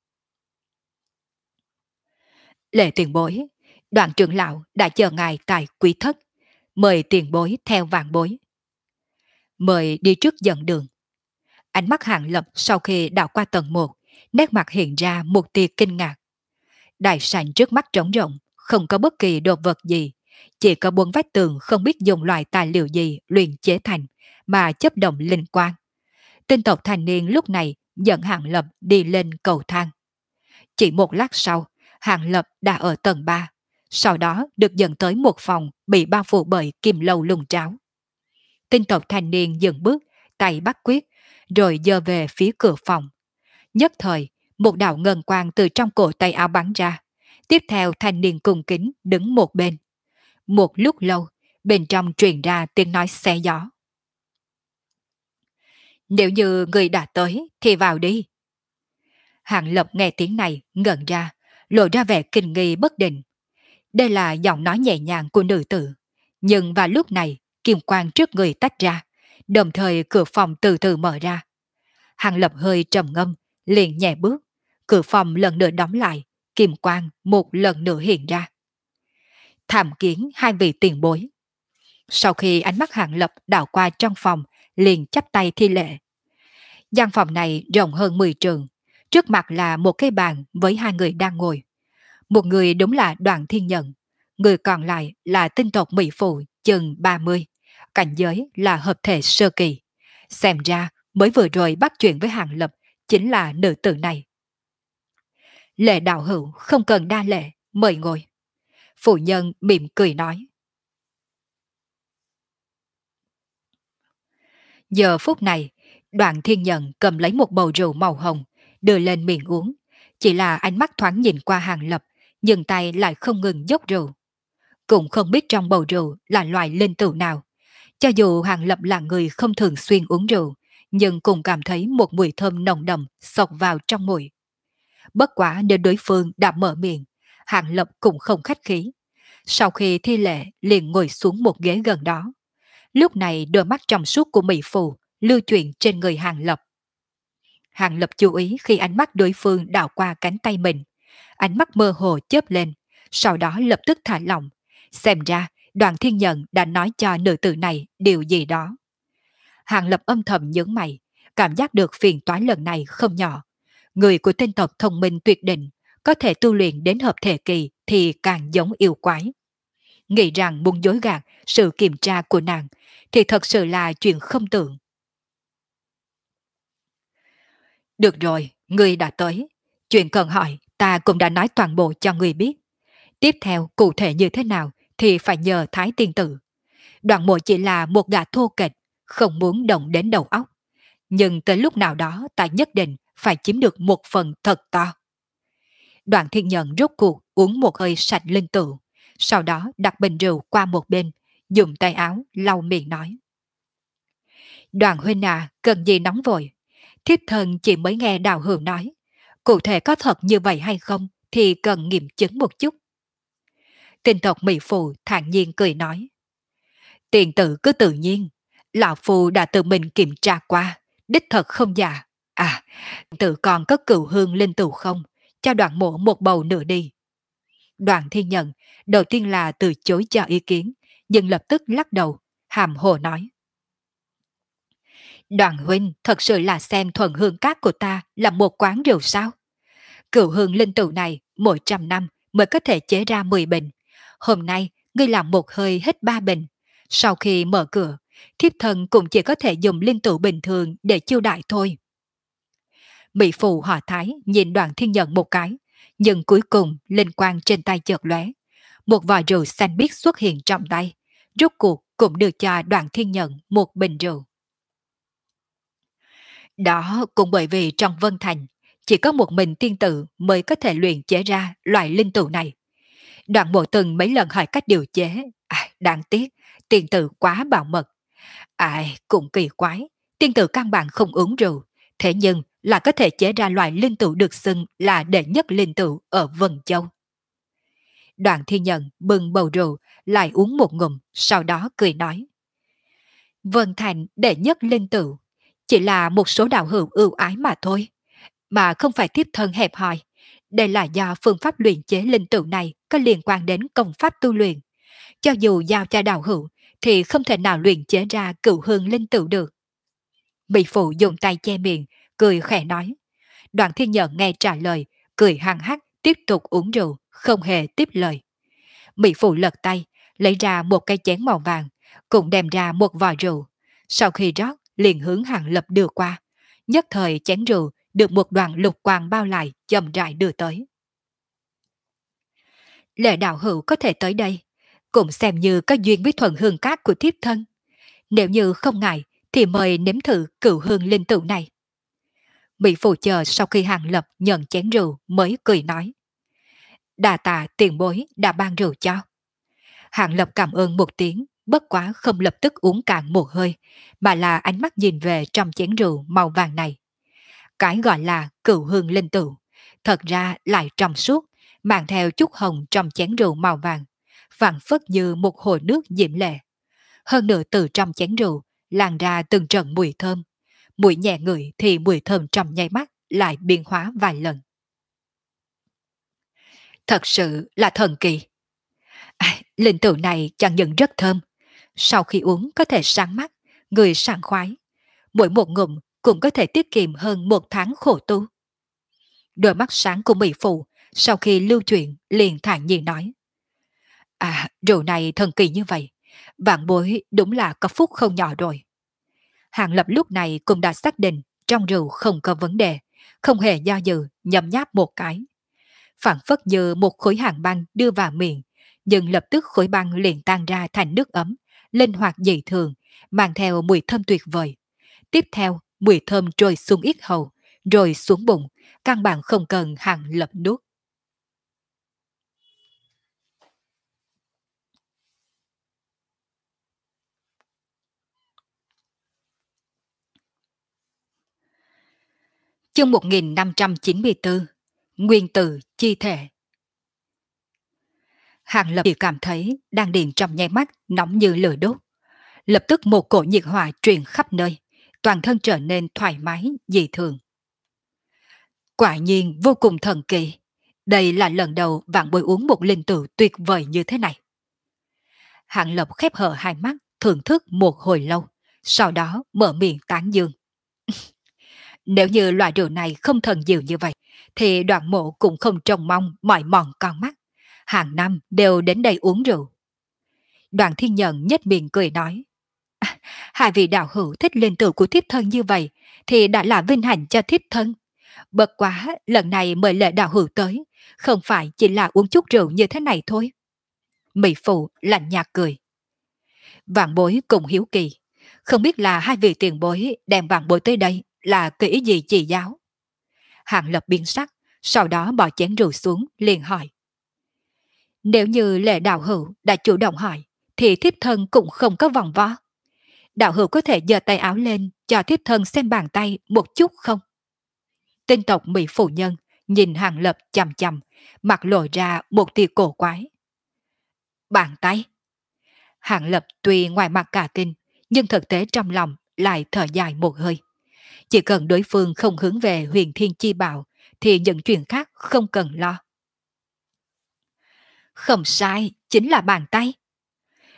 Lệ tiền bối, Đoạn trưởng lão đã chờ ngài tại quý thất, mời tiền bối theo vạn bối. Mời đi trước dẫn đường. Ánh mắt Hàng Lập sau khi đảo qua tầng 1, nét mặt hiện ra một tia kinh ngạc. Đại sảnh trước mắt trống rộng, không có bất kỳ đồ vật gì, chỉ có 4 vách tường không biết dùng loại tài liệu gì luyện chế thành, mà chấp động linh quang. Tinh tộc thanh niên lúc này dẫn Hàng Lập đi lên cầu thang. Chỉ một lát sau, Hàng Lập đã ở tầng 3, sau đó được dẫn tới một phòng bị bao phủ bởi kim lâu lùng tráo. Tinh tộc thanh niên dừng bước, tay bắt quyết, rồi giơ về phía cửa phòng. Nhất thời, một đạo ngân quang từ trong cổ tay áo bắn ra. Tiếp theo thanh niên cung kính đứng một bên. Một lúc lâu, bên trong truyền ra tiếng nói xé gió. Nếu như người đã tới, thì vào đi. Hàng Lập nghe tiếng này, ngẩn ra, lộ ra vẻ kinh nghi bất định. Đây là giọng nói nhẹ nhàng của nữ tử. Nhưng vào lúc này, kim quang trước người tách ra, đồng thời cửa phòng từ từ mở ra. Hàng Lập hơi trầm ngâm, liền nhẹ bước, cửa phòng lần nữa đóng lại, kim quang một lần nữa hiện ra. Tham kiến hai vị tiền bối. Sau khi ánh mắt Hàng Lập đảo qua trong phòng, liền chắp tay thi lễ. Gian phòng này rộng hơn 10 trường, trước mặt là một cái bàn với hai người đang ngồi. Một người đúng là Đoàn Thiên Nhận, người còn lại là tinh tộc Mỹ Phụ chừng 30, cảnh giới là hợp thể sơ kỳ. Xem ra mới vừa rồi bắt chuyện với Hàng Lập chính là nữ tử này. Lệ đạo hữu không cần đa lễ, mời ngồi. Phụ nhân mỉm cười nói. Giờ phút này, Đoàn Thiên Nhận cầm lấy một bầu rượu màu hồng, đưa lên miệng uống. Chỉ là ánh mắt thoáng nhìn qua Hàng Lập, nhưng tay lại không ngừng dốc rượu. Cũng không biết trong bầu rượu là loại linh tửu nào. Cho dù Hàng Lập là người không thường xuyên uống rượu, nhưng cũng cảm thấy một mùi thơm nồng đậm xộc vào trong mũi. Bất quả nếu đối phương đã mở miệng, Hàng Lập cũng không khách khí. Sau khi thi lễ liền ngồi xuống một ghế gần đó. Lúc này đôi mắt trong suốt của Mỹ Phụ lưu chuyển trên người Hàng Lập. Hàng Lập chú ý khi ánh mắt đối phương đảo qua cánh tay mình. Ánh mắt mơ hồ chớp lên, sau đó lập tức thả lỏng. Xem ra Đoàn Thiên Nhận đã nói cho nữ tử này điều gì đó. Hàng Lập âm thầm nhướng mày, cảm giác được phiền toái lần này không nhỏ. Người của tinh tộc thông minh tuyệt định, có thể tu luyện đến hợp thể kỳ thì càng giống yêu quái. Nghĩ rằng muốn dối gạt sự kiểm tra của nàng thì thật sự là chuyện không tưởng. Được rồi, ngươi đã tới. Chuyện cần hỏi ta cũng đã nói toàn bộ cho ngươi biết. Tiếp theo cụ thể như thế nào thì phải nhờ Thái Tiên Tử. Đoạn mộ chỉ là một gã thô kệch, không muốn động đến đầu óc. Nhưng tới lúc nào đó ta nhất định phải chiếm được một phần thật to. Đoạn Thiên Nhận rốt cuộc uống một hơi sạch linh tử, sau đó đặt bình rượu qua một bên, dùng tay áo lau miệng nói. Đoàn huynh à, cần gì nóng vội. Thiếp thân chỉ mới nghe Đào Hữu nói. Cụ thể có thật như vậy hay không thì cần nghiệm chứng một chút. Tinh tộc Mỹ Phụ thản nhiên cười nói. Tiền tử cứ tự nhiên. Lão Phu đã tự mình kiểm tra qua. Đích thật không giả. À, tự còn có cửu hương linh tử không? Cho đoạn mộ một bầu nữa đi. Đoàn Thiên Nhận đầu tiên là từ chối cho ý kiến, nhưng lập tức lắc đầu, hàm hồ nói. Đoàn huynh thật sự là xem thuần hương cát của ta là một quán rượu sao? Cựu hương linh tựu này mỗi trăm năm mới có thể chế ra 10 bình. Hôm nay ngươi làm một hơi hết 3 bình. Sau khi mở cửa, thiếp thân cũng chỉ có thể dùng linh tựu bình thường để chiêu đại thôi. Mỹ phụ họ Thái nhìn Đoàn Thiên Nhận một cái, nhưng cuối cùng linh quang trên tay chợt lóe, một vò rượu xanh biếc xuất hiện trong tay, rốt cuộc cũng đưa cho Đoàn Thiên Nhận một bình rượu. Đó cũng bởi vì trong Vân Thành, chỉ có một mình tiên tử mới có thể luyện chế ra loại linh tựu này. Đoạn Mộ từng mấy lần hỏi cách điều chế, đáng tiếc, tiên tử quá bảo mật. Cũng kỳ quái, tiên tử căn bản không uống rượu, thế nhưng là có thể chế ra loại linh tựu được xưng là đệ nhất linh tựu ở Vân Châu. Đoàn Thiên Nhận bưng bầu rượu, lại uống một ngụm, sau đó cười nói. Vân Thành đệ nhất linh tựu, chỉ là một số đạo hữu ưu ái mà thôi, mà không phải tiếp thân hẹp hòi. Đây là do phương pháp luyện chế linh tựu này có liên quan đến công pháp tu luyện. Cho dù giao cho đạo hữu, thì không thể nào luyện chế ra cựu hương linh tựu được. Mỹ phụ dùng tay che miệng, cười khẽ nói. Đoàn Thiên Nhận nghe trả lời, cười hăng hắc, tiếp tục uống rượu, không hề tiếp lời. Mỹ phụ lật tay, lấy ra một cái chén màu vàng, cũng đem ra một vò rượu. Sau khi rót, liền hướng Hàng Lập đưa qua. Nhất thời chén rượu được một đoàn lục quang bao lại, chậm rãi đưa tới. Lệ đạo hữu có thể tới đây, cũng xem như có duyên với thuần hương cát của thiếp thân. Nếu như không ngại, thì mời nếm thử cựu hương linh tựu này. Mỹ phụ chờ sau khi Hàng Lập nhận chén rượu mới cười nói. Đà tạ tiền bối đã ban rượu cho. Hàng Lập cảm ơn một tiếng, bất quá không lập tức uống cạn một hơi, mà là ánh mắt nhìn về trong chén rượu màu vàng này. Cái gọi là cựu hương linh tựu, thật ra lại trong suốt, mang theo chút hồng trong chén rượu màu vàng, phảng phất như một hồ nước diễm lệ. Hơn nữa từ trong chén rượu lan ra từng trận mùi thơm, mùi nhẹ ngửi thì mùi thơm trong nháy mắt lại biến hóa vài lần. Thật sự là thần kỳ. Linh tựu này chẳng những rất thơm, sau khi uống có thể sáng mắt, người sảng khoái. Mỗi một ngụm cũng có thể tiết kiệm hơn một tháng khổ tu. Đôi mắt sáng của Mỹ phụ sau khi lưu chuyện liền thản nhiên nói. Rượu này thần kỳ như vậy, vạn bối đúng là có phúc không nhỏ rồi. Hàng Lập lúc này cũng đã xác định trong rượu không có vấn đề, không hề do dự nhấm nháp một cái. Phản phất như một khối hàng băng đưa vào miệng, nhưng lập tức khối băng liền tan ra thành nước ấm, linh hoạt dị thường, mang theo mùi thơm tuyệt vời. Tiếp theo, mùi thơm trôi xuống yết hầu, rồi xuống bụng, căn bản không cần Hàng Lập nuốt. Chương 1594, Nguyên tử chi thể. Hàng Lập chỉ cảm thấy đang điền trong nháy mắt nóng như lửa đốt. Lập tức một cổ nhiệt hỏa truyền khắp nơi, toàn thân trở nên thoải mái, dị thường. Quả nhiên vô cùng thần kỳ. Đây là lần đầu vạn bối uống một linh tựu tuyệt vời như thế này. Hàng Lập khép hờ hai mắt, thưởng thức một hồi lâu, sau đó mở miệng tán dương. Nếu như loại rượu này không thần diệu như vậy, thì Đoạn Mộ cũng không trông mong mỏi mòn con mắt. Hàng năm đều đến đây uống rượu. Đoàn Thiên Nhận nhếch miệng cười nói. Hai vị đạo hữu thích linh tựu của thiếp thân như vậy, thì đã là vinh hạnh cho thiếp thân. Bất quá lần này mời Lệ đạo hữu tới, không phải chỉ là uống chút rượu như thế này thôi. Mỹ phụ lạnh nhạt cười. Vạn bối cùng hiếu kỳ, không biết là hai vị tiền bối đem vạn bối tới đây là kỹ gì chỉ giáo. Hàng Lập biến sắc, sau đó bỏ chén rượu xuống liền hỏi. Nếu như Lệ đạo hữu đã chủ động hỏi, thì thiếp thân cũng không có vòng vo. Đạo hữu có thể giơ tay áo lên cho thiếp thân xem bàn tay một chút không? Tinh tộc Mỹ phụ nhân nhìn Hàng Lập chằm chằm, mặt lộ ra một tia cổ quái. Bàn tay? Hàng Lập tuy ngoài mặt cả kinh, nhưng thực tế trong lòng lại thở dài một hơi. Chỉ cần đối phương không hướng về Huyền Thiên Chi Bảo, thì những chuyện khác không cần lo. Không sai, chính là bàn tay.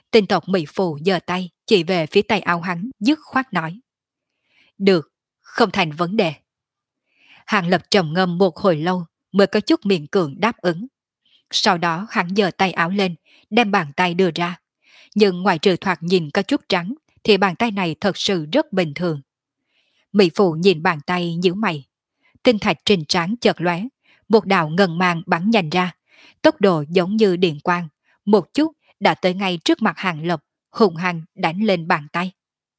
Tinh tộc Mỹ Phù giơ tay chỉ về phía tay áo hắn, dứt khoát nói. Được, không thành vấn đề. Hàng Lập trầm ngâm một hồi lâu mới có chút miệng cường đáp ứng. Sau đó hắn giơ tay áo lên, đem bàn tay đưa ra. Nhưng ngoài trừ thoạt nhìn có chút trắng, thì bàn tay này thật sự rất bình thường. Mỹ Phụ nhìn bàn tay nhíu mày. Tinh thạch trên trán chợt lóe, một đạo ngân mang bắn nhanh ra, tốc độ giống như điện quang, một chút đã tới ngay trước mặt Hàng Lập, hùng hăng đánh lên bàn tay.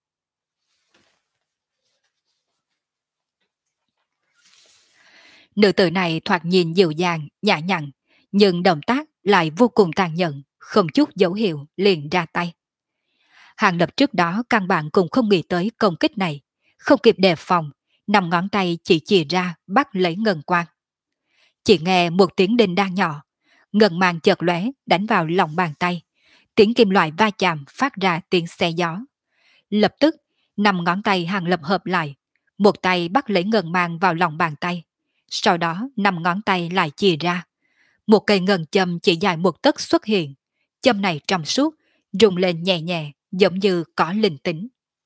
Nữ tử này thoạt nhìn dịu dàng, nhã nhặn, nhưng động tác lại vô cùng tàn nhẫn, không chút dấu hiệu liền ra tay. Hàng Lập trước đó căn bản cũng không nghĩ tới công kích này, không kịp đề phòng, nằm ngón tay chỉ chìa ra bắt lấy ngân quang. Chỉ nghe một tiếng đinh đang nhỏ, ngân mang chợt lóe đánh vào lòng bàn tay, tiếng kim loại va chạm phát ra tiếng xé gió. Lập tức, năm ngón tay Hàng Lập hợp lại, một tay bắt lấy ngân mang vào lòng bàn tay, sau đó năm ngón tay lại chìa ra. Một cây ngân châm chỉ dài một tấc xuất hiện, châm này trong suốt, rung lên nhẹ nhẹ, giống như có linh tính.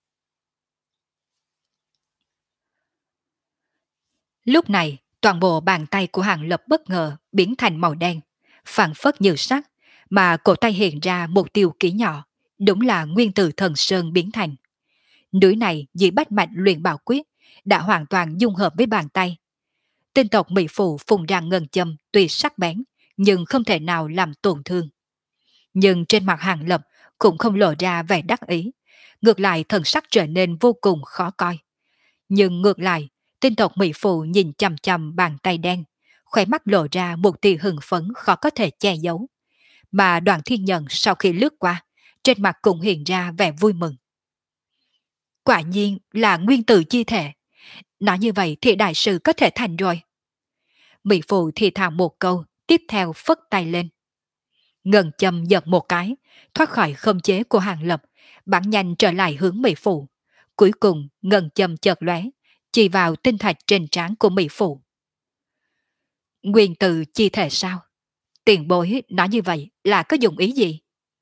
Lúc này, toàn bộ bàn tay của Hàng Lập bất ngờ biến thành màu đen, phản phất như sắt, mà cổ tay hiện ra một tiêu ký nhỏ, đúng là nguyên tử thần sơn biến thành. Núi này dưới bách mạch luyện bảo quyết đã hoàn toàn dung hợp với bàn tay. Tinh tộc Mỹ Phụ phun ra ngân châm tuy sắc bén, nhưng không thể nào làm tổn thương. Nhưng trên mặt Hàng Lập cũng không lộ ra vẻ đắc ý, ngược lại thần sắc trở nên vô cùng khó coi. Nhưng ngược lại, tinh tộc Mỹ Phụ nhìn chằm chằm bàn tay đen, khóe mắt lộ ra một tia hưng phấn khó có thể che giấu. Mà Đoàn Thiên Nhân sau khi lướt qua, trên mặt cũng hiện ra vẻ vui mừng. Quả nhiên là nguyên tử chi thể. Nói như vậy thì đại sự có thể thành rồi. Mỹ Phụ thì thào một câu, tiếp theo phất tay lên. Ngân châm giật một cái, thoát khỏi khống chế của Hàng Lập, bắn nhanh trở lại hướng Mỹ Phụ. Cuối cùng ngân châm chợt lóe, chỉ vào tinh thạch trên trán của Mỹ Phụ. Nguyên tử chi thể sao? Tiền bối nói như vậy là có dụng ý gì?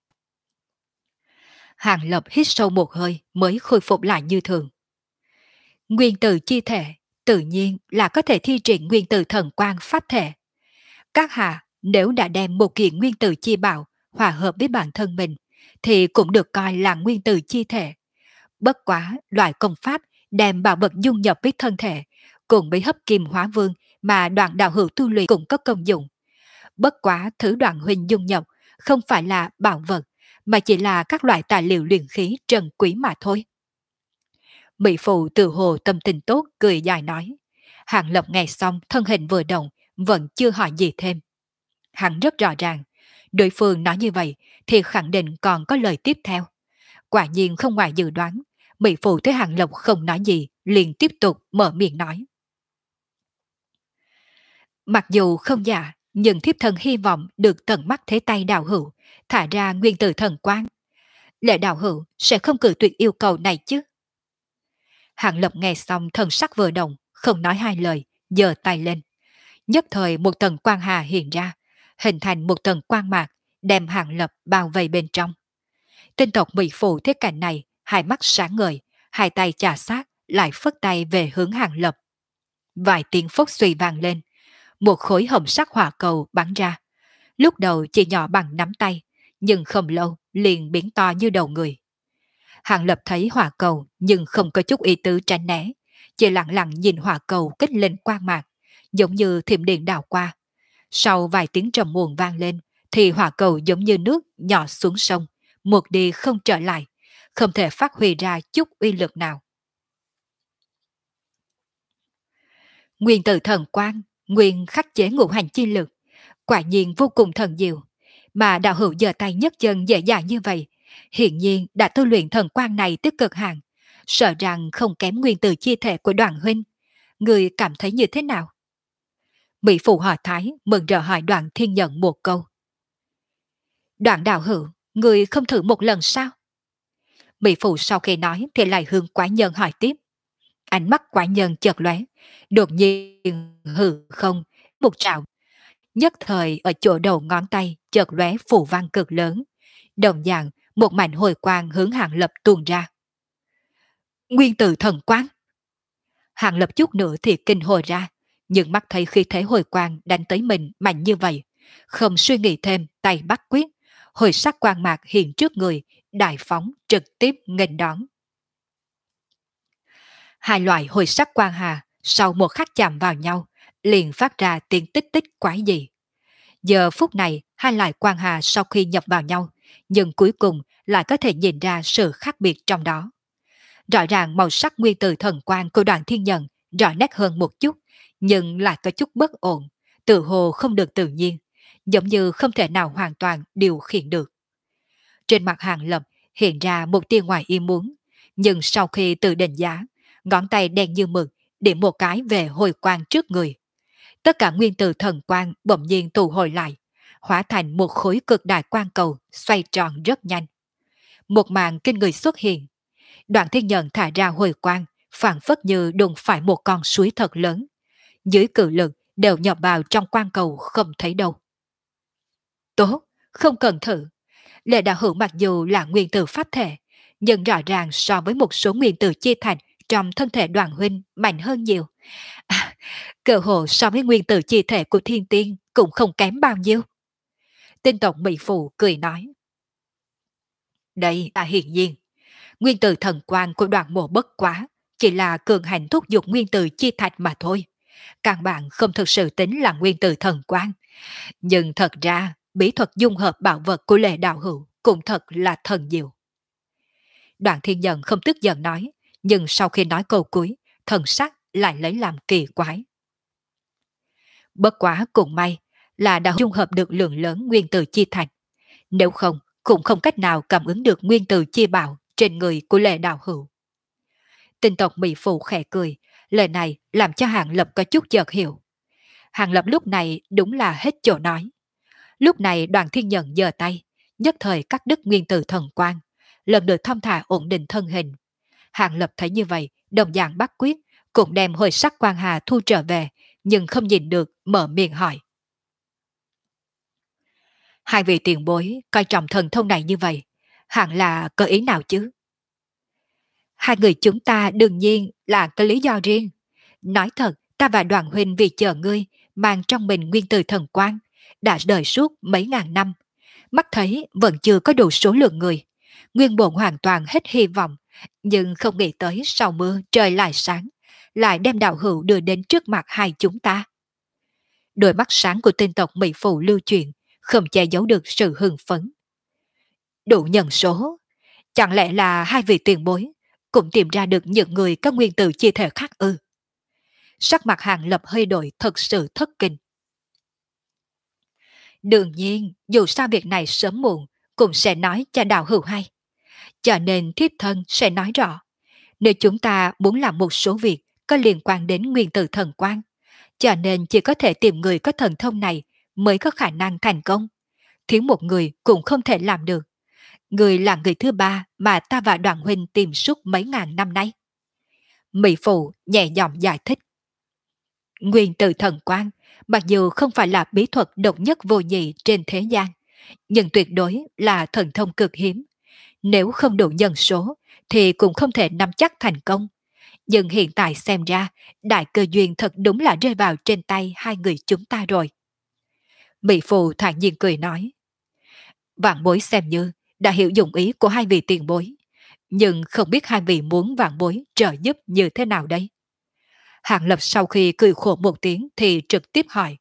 Hàng Lập hít sâu một hơi mới khôi phục lại như thường. Nguyên tử chi thể tự nhiên là có thể thi triển nguyên tử thần quang pháp thể. Các hạ nếu đã đem một kiện nguyên tử chi bảo hòa hợp với bản thân mình thì cũng được coi là nguyên tử chi thể. Bất quá loại công pháp đem bảo vật dung nhập với thân thể cùng với hấp kim hóa vương mà Đoạn đạo hữu tu luyện cũng có công dụng. Bất quá thứ Đoạn huynh dung nhập không phải là bảo vật mà chỉ là các loại tài liệu luyện khí trân quý mà thôi. Mỹ Phụ từ hồ tâm tình tốt cười dài nói. Hàng Lập nghe xong thân hình vừa động, vẫn chưa hỏi gì thêm. Hắn rất rõ ràng, đối phương nói như vậy thì khẳng định còn có lời tiếp theo. Quả nhiên không ngoài dự đoán, Mỹ Phụ thấy Hàng Lập không nói gì, liền tiếp tục mở miệng nói. Mặc dù không giả, nhưng thiếp thân hy vọng được tận mắt thấy tay đạo hữu, thả ra nguyên tử thần quang. Lệ đạo hữu sẽ không cự tuyệt yêu cầu này chứ? Hàng Lập nghe xong thần sắc vừa động, không nói hai lời, giơ tay lên. Nhất thời một tầng quang hà hiện ra, hình thành một tầng quang mạc, đem Hàng Lập bao vây bên trong. Tinh tộc Mỹ Phụ thấy cảnh này, hai mắt sáng ngời, hai tay chà sát, lại phất tay về hướng Hàng Lập. Vài tiếng phốc suy vang lên, một khối hồng sắc hỏa cầu bắn ra. Lúc đầu chỉ nhỏ bằng nắm tay, nhưng không lâu liền biến to như đầu người. Hàng Lập thấy hỏa cầu nhưng không có chút ý tứ tránh né, chỉ lặng lặng nhìn hỏa cầu kích lên quang mạc, giống như thiểm điện đảo qua. Sau vài tiếng trầm muộn vang lên, thì hỏa cầu giống như nước nhỏ xuống sông, một đi không trở lại, không thể phát huy ra chút uy lực nào. Nguyên tử thần quang, nguyên khắc chế ngũ hành chi lực, quả nhiên vô cùng thần diệu, mà đạo hữu giơ tay nhấc chân dễ dàng như vậy, hiển nhiên đã tu luyện thần quang này tới cực hạn, sợ rằng không kém nguyên tử chi thể của Đoàn huynh. Người cảm thấy như thế nào? Mỹ Phụ họ Thái mừng rỡ hỏi Đoạn Thiên Nhận một câu. Đoạn đạo hữu, người không thử một lần sao? Mỹ Phụ sau khi nói thì lại hướng Quái Nhân hỏi tiếp. Ánh mắt Quái Nhân chợt lóe, đột nhiên hừ không, một trào. Nhất thời ở chỗ đầu ngón tay chợt lóe phù văn cực lớn. Đồng dạng, một mảnh hồi quang hướng Hàng Lập tuôn ra. Nguyên tử thần quang! Hàng Lập chút nữa thì kinh hồi ra, nhưng mắt thấy khi thế hồi quang đánh tới mình mạnh như vậy, không suy nghĩ thêm, tay bắt quyết, hồi sắc quang mạc hiện trước người, đại phóng trực tiếp nghênh đón. Hai loại hồi sắc quang hà sau một khắc chạm vào nhau, liền phát ra tiếng tích tích quái dị. Giờ phút này, hai loại quang hà sau khi nhập vào nhau, nhưng cuối cùng lại có thể nhìn ra sự khác biệt trong đó. Rõ ràng màu sắc nguyên tử thần quang của Đoàn Thiên Nhận rõ nét hơn một chút, nhưng lại có chút bất ổn, tự hồ không được tự nhiên, giống như không thể nào hoàn toàn điều khiển được. Trên mặt Hàng Lập hiện ra một tia ngoài ý muốn, nhưng sau khi tự định giá, ngón tay đen như mực điểm một cái về hồi quang trước người. Tất cả nguyên tử thần quang bỗng nhiên tụ hồi lại, hóa thành một khối cực đại quang cầu xoay tròn rất nhanh. Một màn kinh người xuất hiện. Đoạn Thiên Nhận thả ra hồi quang, phản phất như đụng phải một con suối thật lớn. Dưới cự lực đều nhập vào trong quang cầu không thấy đâu. Tốt, không cần thử. Lệ đạo hữu mặc dù là nguyên tử pháp thể, nhưng rõ ràng so với một số nguyên tử chia thành trong thân thể Đoàn huynh mạnh hơn nhiều. À, cơ hồ so với nguyên tử chi thể của thiên tiên cũng không kém bao nhiêu. Tinh tộc Mỹ Phụ cười nói. Đây là hiển nhiên. Nguyên tử thần quang của Đoàn mộ bất quá, chỉ là cường hành thúc giục nguyên tử chi thạch mà thôi. Căn bản không thực sự tính là nguyên tử thần quang. Nhưng thật ra, bí thuật dung hợp bảo vật của Lệ đạo hữu cũng thật là thần diệu. Đoạn Thiên Nhận không tức giận nói, nhưng sau khi nói câu cuối, thần sắc lại lấy làm kỳ quái. Bất quá cũng may là đã dung hợp được lượng lớn nguyên tử chi thạch. Nếu không, cũng không cách nào cảm ứng được nguyên tử chi bảo trên người của Lệ đạo hữu. Tinh tộc Mỹ Phụ khẽ cười, lời này làm cho Hàng Lập có chút chợt hiểu. Hàng Lập lúc này đúng là hết chỗ nói. Lúc này Đoàn Thiên Nhận giơ tay, nhất thời cắt đứt nguyên tử thần quang, lần lượt thong thả ổn định thân hình. Hàng Lập thấy như vậy, đồng dạng bắt quyết, cũng đem hồi sắc quang hà thu trở về, nhưng không nhìn được, mở miệng hỏi. Hai vị tiền bối coi trọng thần thông này như vậy, hẳn là có ý nào chứ? Hai người chúng ta đương nhiên là có lý do riêng. Nói thật, ta và Đoàn huynh vì chờ ngươi, mang trong mình nguyên tử thần quang, đã đợi suốt mấy ngàn năm. Mắt thấy vẫn chưa có đủ số lượng người. Nguyên bổn hoàn toàn hết hy vọng, nhưng không nghĩ tới sau mưa trời lại sáng, lại đem đạo hữu đưa đến trước mặt hai chúng ta. Đôi mắt sáng của tinh tộc Mỹ Phụ lưu chuyển, không che giấu được sự hưng phấn. Đủ nhân số, chẳng lẽ là hai vị tiền bối cũng tìm ra được những người có nguyên tử chi thể khác ư? Sắc mặt Hàng Lập hơi đổi, thật sự thất kinh. Đương nhiên, dù sao việc này sớm muộn cũng sẽ nói cho đạo hữu hay. Cho nên thiếp thân sẽ nói rõ. Nếu chúng ta muốn làm một số việc có liên quan đến nguyên tử thần quang, cho nên chỉ có thể tìm người có thần thông này mới có khả năng thành công. Thiếu một người cũng không thể làm được. Người là người thứ ba mà ta và Đoàn huynh tìm suốt mấy ngàn năm nay. Mỹ Phụ nhẹ giọng giải thích. Nguyên tử thần quang, mặc dù không phải là bí thuật độc nhất vô nhị trên thế gian, nhưng tuyệt đối là thần thông cực hiếm. Nếu không đủ nhân số, thì cũng không thể nắm chắc thành công. Nhưng hiện tại xem ra, đại cơ duyên thật đúng là rơi vào trên tay hai người chúng ta rồi. Mỹ Phụ thản nhiên cười nói. Vạn bối xem như đã hiểu dụng ý của hai vị tiền bối. Nhưng không biết hai vị muốn vạn bối trợ giúp như thế nào đây? Hàng Lập sau khi cười khổ một tiếng thì trực tiếp hỏi.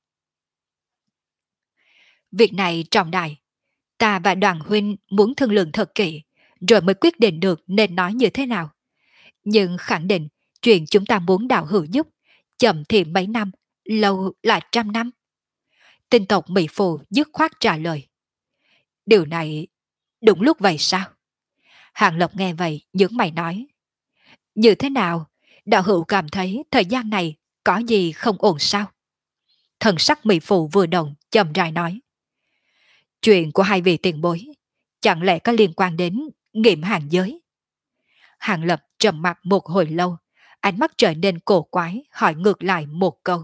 Việc này trọng đại. Ta và Đoàn huynh muốn thương lượng thật kỹ, rồi mới quyết định được nên nói như thế nào. Nhưng khẳng định chuyện chúng ta muốn đạo hữu giúp, chậm thì mấy năm, lâu là 100 năm. Tinh tộc Mỹ Phụ dứt khoát trả lời. Điều này đúng lúc vậy sao? Hàng Lập nghe vậy nhướng mày nói. Như thế nào? Đạo hữu cảm thấy thời gian này có gì không ổn sao? Thần sắc Mỹ Phụ vừa động chậm rãi nói. Chuyện của hai vị tiền bối, chẳng lẽ có liên quan đến nghiệm hàng giới? Hàng Lập trầm mặt một hồi lâu, ánh mắt trở nên cổ quái, hỏi ngược lại một câu.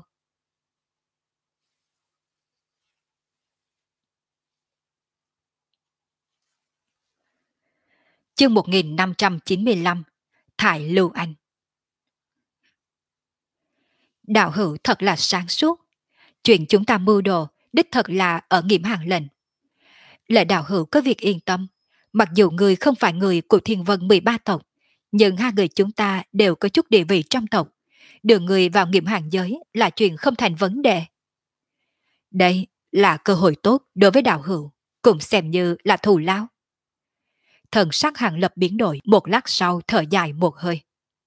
Chương 1595, Thải Lưu Anh. Đạo hữu thật là sáng suốt. Chuyện chúng ta mưu đồ, đích thật là ở Nghiệm Hàng lệnh. Lệ đạo hữu có việc yên tâm. Mặc dù người không phải người của Thiên Vân 13 tộc, nhưng hai người chúng ta đều có chút địa vị trong tộc. Đưa người vào Nghiệm Hàng giới là chuyện không thành vấn đề. Đây là cơ hội tốt đối với đạo hữu, cũng xem như là thù lao. Thần sắc Hàng Lập biến đổi, một lát sau thở dài một hơi.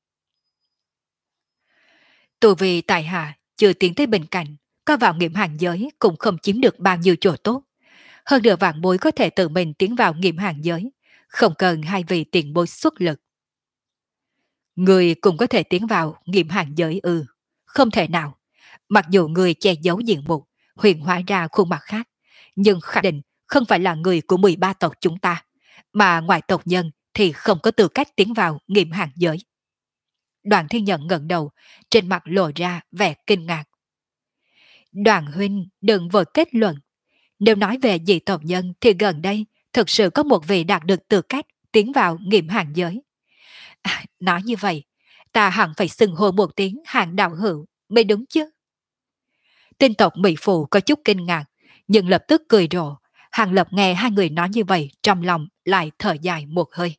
Tù vì tại hạ chưa tiến tới bên cạnh, có vào Nghiệm Hàng giới cũng không chiếm được bao nhiêu chỗ tốt. Hơn nữa vạn bối có thể tự mình tiến vào Nghiệm Hàng giới, không cần hai vị tiền bối xuất lực. Người cũng có thể tiến vào Nghiệm Hàng giới ư? Không thể nào. Mặc dù người che giấu diện mục, huyền hóa ra khuôn mặt khác, nhưng khẳng định không phải là người của 13 tộc chúng ta, mà ngoài tộc nhân thì không có tư cách tiến vào Nghiệm Hàng giới. Đoàn Thiên Nhận ngẩng đầu, trên mặt lộ ra vẻ kinh ngạc. Đoàn huynh đừng vội kết luận. Nếu nói về dị tộc nhân thì gần đây thực sự có một vị đạt được tư cách tiến vào Nghiệm Hàng giới. Nói như vậy, ta hẳn phải xưng hô một tiếng hàng đạo hữu mới đúng chứ. Tinh tộc Mỹ Phụ có chút kinh ngạc, nhưng lập tức cười rộ. Hàng Lập nghe hai người nói như vậy, trong lòng lại thở dài một hơi.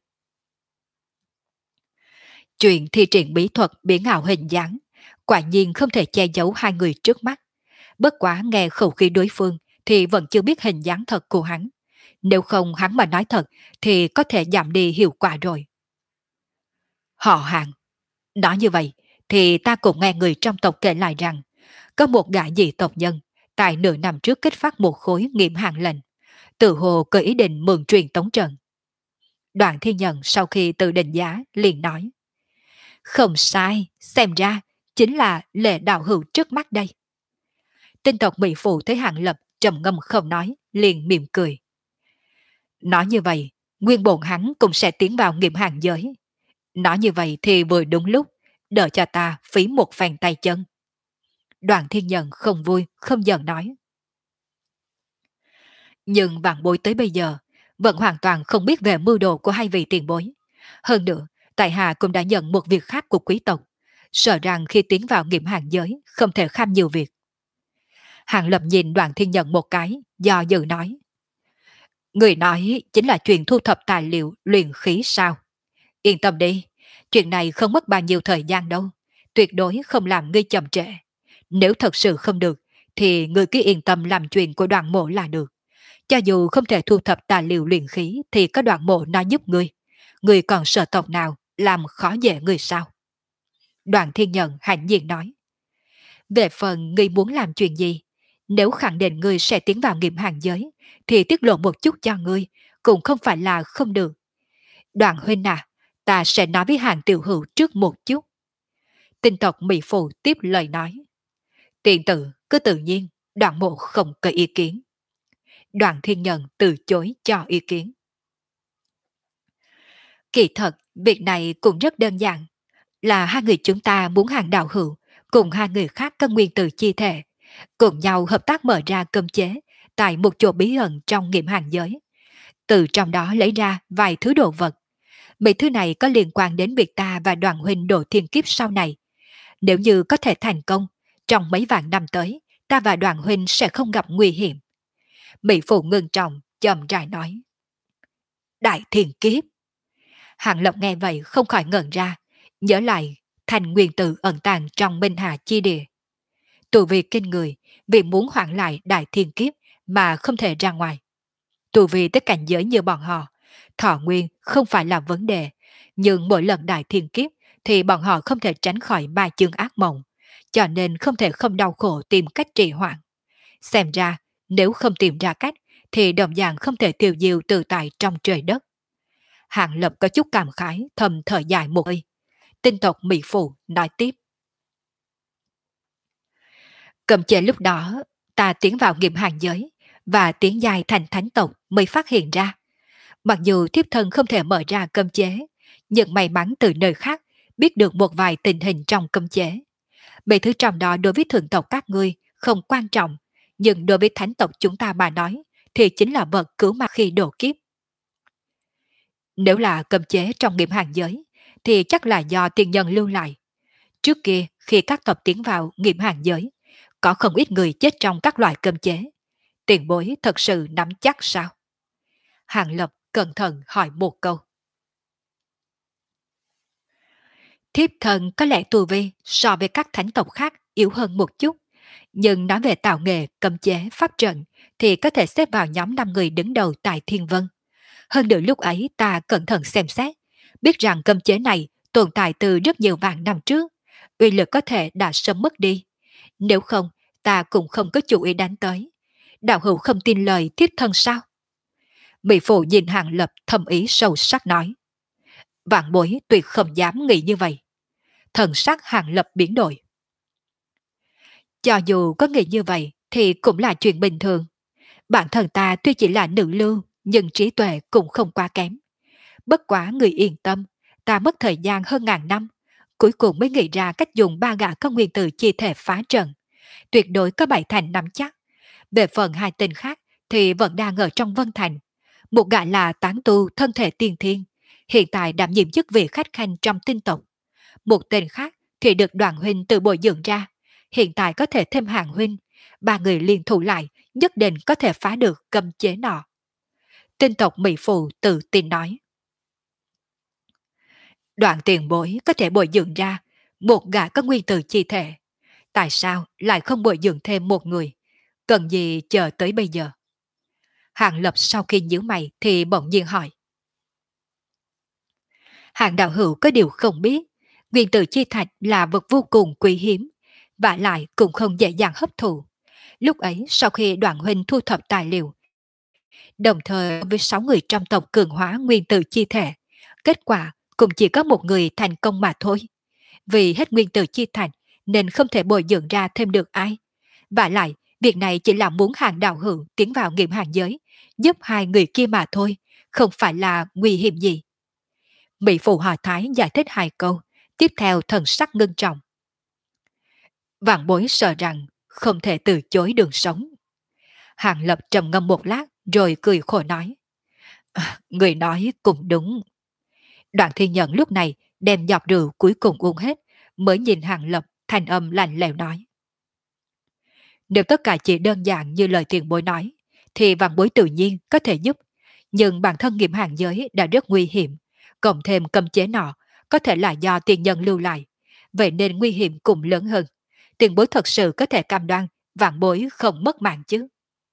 Chuyện thi triển bí thuật biến ảo hình dáng, quả nhiên không thể che giấu hai người trước mắt. Bất quá nghe khẩu khí đối phương thì vẫn chưa biết hình dáng thật của hắn. Nếu không hắn mà nói thật thì có thể giảm đi hiệu quả rồi. Họ Hàng. Nói như vậy thì ta cũng nghe người trong tộc kể lại rằng có một gã dị tộc nhân tại nửa năm trước kích phát một khối Nghiệm Hàng lệnh, tự hồ có ý định mượn truyền tống trận. Đoàn Thiên Nhận sau khi tự định giá liền nói: không sai, xem ra chính là Lệ đạo hữu trước mắt đây. Tinh tộc Mỹ Phụ thấy Hàng Lập trầm ngâm không nói, liền mỉm cười. Nói như vậy, nguyên bổn hắn cũng sẽ tiến vào Nghiệm Hàng giới. Nói như vậy thì vừa đúng lúc, đợi cho ta phí một phen tay chân. Đoàn Thiên Nhận không vui, không giận nói. Nhưng vạn bối tới bây giờ, vẫn hoàn toàn không biết về mưu đồ của hai vị tiền bối. Hơn nữa, tại hạ cũng đã nhận một việc khác của quý tộc, sợ rằng khi tiến vào Nghiệm Hàng giới không thể kham nhiều việc. Hàng Lập nhìn Đoàn Thiên Nhận một cái, do dự nói. Người nói chính là chuyện thu thập tài liệu luyện khí sao? Yên tâm đi, chuyện này không mất bao nhiêu thời gian đâu, tuyệt đối không làm ngươi chậm trễ. Nếu thật sự không được, thì ngươi cứ yên tâm làm chuyện của Đoàn mộ là được. Cho dù không thể thu thập tài liệu luyện khí thì có Đoàn mộ nó giúp ngươi. Ngươi còn sợ tộc nào làm khó dễ ngươi sao? Đoàn Thiên Nhận hạnh nhiên nói. Về phần ngươi muốn làm chuyện gì, nếu khẳng định ngươi sẽ tiến vào Nghiệm Hàng giới, thì tiết lộ một chút cho ngươi, cũng không phải là không được. Đoàn huynh à, ta sẽ nói với Hàng tiểu hữu trước một chút. Tinh tộc Mỹ Phụ tiếp lời nói. Tiền tử cứ tự nhiên, Đoàn mộ không có ý kiến. Đoàn Thiên Nhân từ chối cho ý kiến. Kỳ thật, việc này cũng rất đơn giản. Là hai người chúng ta muốn Hàng đạo hữu cùng hai người khác có nguyên tử chi thể, cùng nhau hợp tác mở ra cấm chế tại một chỗ bí ẩn trong Nghiệm Hàng giới. Từ trong đó lấy ra vài thứ đồ vật. Mấy thứ này có liên quan đến việc ta và Đoàn huynh độ thiên kiếp sau này. Nếu như có thể thành công, trong mấy vạn năm tới, ta và Đoàn huynh sẽ không gặp nguy hiểm. Mỹ Phụ ngưng trọng, chậm rãi nói. Đại thiên kiếp. Hàng Lập nghe vậy không khỏi ngẩn ra, nhớ lại thành nguyên tử ẩn tàng trong Minh Hà chi địa. Tù vì kinh người, vì muốn hoãn lại đại thiên kiếp mà không thể ra ngoài. Tù vì tới cảnh giới như bọn họ, thọ nguyên không phải là vấn đề, nhưng mỗi lần đại thiên kiếp thì bọn họ không thể tránh khỏi ma chương ác mộng, cho nên không thể không đau khổ tìm cách trì hoãn. Xem ra, nếu không tìm ra cách, thì đồng dạng không thể tiêu diêu tự tại trong trời đất. Hàng Lập có chút cảm khái, thầm thở dài một hơi. Tinh tộc Mỹ Phụ nói tiếp. Cầm chế lúc đó, ta tiến vào Nghiệm Hàng giới, và tiến dài thành thánh tộc mới phát hiện ra. Mặc dù thiếp thân không thể mở ra cấm chế, nhưng may mắn từ nơi khác biết được một vài tình hình trong cấm chế. Mấy thứ trong đó đối với thượng tộc các ngươi không quan trọng, nhưng đối với thánh tộc chúng ta mà nói thì chính là vật cứu mạng khi độ kiếp. Nếu là cấm chế trong nghiệm hàng giới, thì chắc là do tiền nhân lưu lại. Trước kia, khi các tộc tiến vào nghiệm hàng giới, có không ít người chết trong các loại cấm chế. Tiền bối thật sự nắm chắc sao? Hàng Lập cẩn thận hỏi một câu. Thiếp thần có lẽ tu vi so với các thánh tộc khác yếu hơn một chút, nhưng nói về tạo nghệ, cấm chế, pháp trận thì có thể xếp vào nhóm 5 người đứng đầu tại Thiên Vân. Hơn nữa lúc ấy ta cẩn thận xem xét, biết rằng cấm chế này tồn tại từ rất nhiều vạn năm trước, uy lực có thể đã sớm mất đi. Nếu không, ta cũng không có chủ ý đánh tới. Đạo hữu không tin lời thiếp thân sao? Mỹ Phụ nhìn Hàng Lập thầm ý sâu sắc nói. Vạn bối tuyệt không dám nghĩ như vậy. Thần sắc Hàng Lập biến đổi. Cho dù có nghĩ như vậy thì cũng là chuyện bình thường. Bản thân ta tuy chỉ là nữ lưu, nhưng trí tuệ cũng không quá kém. Bất quá người yên tâm, ta mất thời gian hơn ngàn năm, cuối cùng mới nghĩ ra cách dùng 3 gã có nguyên tử chi thể phá trận. Tuyệt đối có 7 thành nắm chắc. Về phần 2 tên khác thì vẫn đang ở trong Vân Thành. Một gã là tán tu thân thể tiên thiên, hiện tại đảm nhiệm chức vị khách khanh trong tinh tộc. Một tên khác thì được Đoàn huynh tự bồi dưỡng ra, hiện tại có thể thêm Hàng huynh. 3 người liên thủ lại nhất định có thể phá được cấm chế nọ. Tinh tộc Mỹ Phụ tự tin nói. Đoạn tiền bối có thể bồi dưỡng ra một gã có nguyên tử chi thể. Tại sao lại không bồi dưỡng thêm một người? Cần gì chờ tới bây giờ? Hàng Lập sau khi nhíu mày thì bỗng nhiên hỏi. Hàng đạo hữu có điều không biết, nguyên tử chi thạch là vật vô cùng quý hiếm, và lại cũng không dễ dàng hấp thụ. Lúc ấy sau khi Đoạn huynh thu thập tài liệu, đồng thời với 6 người trong tộc cường hóa nguyên tử chi thể, kết quả cũng chỉ có một người thành công mà thôi. Vì hết nguyên tử chi thạch nên không thể bồi dưỡng ra thêm được ai. Và lại, việc này chỉ là muốn Hàng đạo hữu tiến vào nghiệm hàng giới, giúp 2 người kia mà thôi, không phải là nguy hiểm gì. Mỹ Phụ Hòa Thái giải thích 2 câu, tiếp theo thần sắc ngưng trọng. Vạn bối sợ rằng không thể từ chối đường sống. Hàng Lập trầm ngâm một lát rồi cười khổ nói. Người nói cũng đúng. Đoạn Thiên Nhận lúc này đem giọt rượu cuối cùng uống hết, mới nhìn Hàng Lập thành âm lạnh lẽo nói. Nếu tất cả chỉ đơn giản như lời tiền bối nói, thì vạn bối tự nhiên có thể giúp, nhưng bản thân nghiệm hàng giới đã rất nguy hiểm, cộng thêm cấm chế nọ, có thể là do tiền nhân lưu lại, vậy nên nguy hiểm cũng lớn hơn. Tiền bối thật sự có thể cam đoan vạn bối không mất mạng chứ?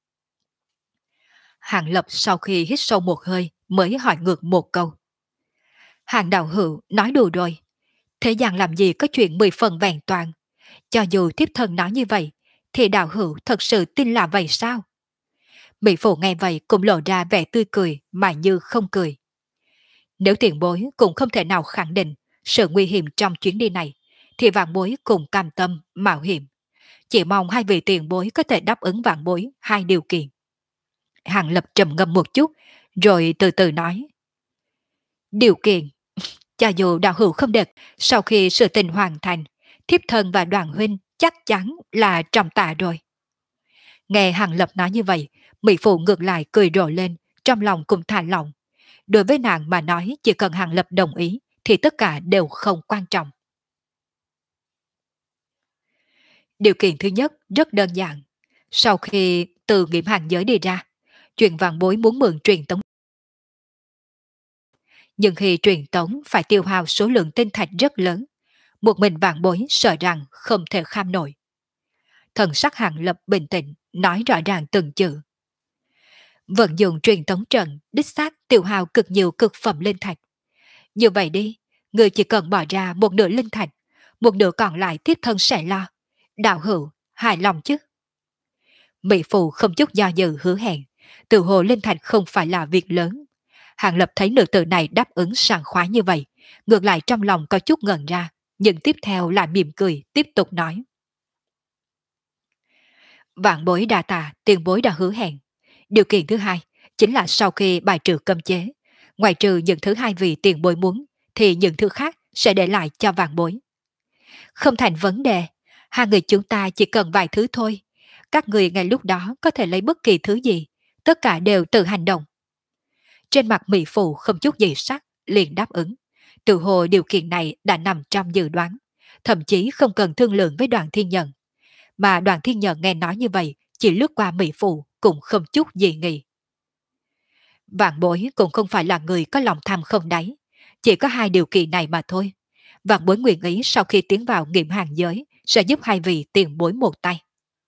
Hàng Lập sau khi hít sâu một hơi mới hỏi ngược một câu. Hàng đạo hữu nói đùa rồi. Thế gian làm gì có chuyện 10 phần vẹn toàn. Cho dù thiếp thân nói như vậy, thì đạo hữu thật sự tin là vậy sao? Mỹ Phụ nghe vậy cũng lộ ra vẻ tươi cười mà như không cười. Nếu tiền bối cũng không thể nào khẳng định sự nguy hiểm trong chuyến đi này, thì vạn bối cùng cam tâm, mạo hiểm. Chỉ mong 2 vị tiền bối có thể đáp ứng vạn bối 2 điều kiện. Hàng Lập trầm ngâm một chút, rồi từ từ nói. Điều kiện, cho dù đạo hữu không được, sau khi sự tình hoàn thành, thiếp thân và Đoàn huynh chắc chắn là trọng tạ rồi. Nghe Hàng Lập nói như vậy, Mỹ Phụ ngược lại cười rộ lên, trong lòng cũng thả lỏng. Đối với nàng mà nói chỉ cần Hàng Lập đồng ý thì tất cả đều không quan trọng. Điều kiện thứ nhất rất đơn giản. Sau khi từ nghiệm hàng giới đi ra, chuyện vạn bối muốn mượn truyền tống. Nhưng khi truyền tống phải tiêu hao số lượng tinh thạch rất lớn, một mình vạn bối sợ rằng không thể kham nổi. Thần sắc Hàng Lập bình tĩnh, nói rõ ràng từng chữ. Vận dụng truyền tống trận, đích xác tiêu hao cực nhiều cực phẩm linh thạch. Như vậy đi, người chỉ cần bỏ ra một nửa linh thạch, một nửa còn lại tiếp thân sẽ lo. Đạo hữu, hài lòng chứ? Mỹ Phụ không chút do dự hứa hẹn, tự hồ linh thạch không phải là việc lớn. Hàng Lập thấy nữ tử này đáp ứng sảng khoái như vậy, ngược lại trong lòng có chút ngẩn ra, nhưng tiếp theo lại mỉm cười, tiếp tục nói. Vạn bối đa tạ, tiền bối đã hứa hẹn. Điều kiện thứ hai chính là sau khi bài trừ cấm chế, ngoài trừ những thứ 2 vị tiền bối muốn, thì những thứ khác sẽ để lại cho vạn bối. Không thành vấn đề, 2 người chúng ta chỉ cần vài thứ thôi. Các người ngay lúc đó có thể lấy bất kỳ thứ gì, tất cả đều tự hành động. Trên mặt Mỹ Phụ không chút gì sắc, liền đáp ứng. Tự hồ điều kiện này đã nằm trong dự đoán, thậm chí không cần thương lượng với Đoàn Thiên Nhận. Mà Đoàn Thiên Nhận nghe nói như vậy, chỉ lướt qua Mỹ Phụ cũng không chút gì nghĩ. Vạn bối cũng không phải là người có lòng tham không đáy, chỉ có hai điều kiện này mà thôi. Vạn bối nguyện ý sau khi tiến vào nghiệm hàng giới sẽ giúp hai vị tiền bối một tay.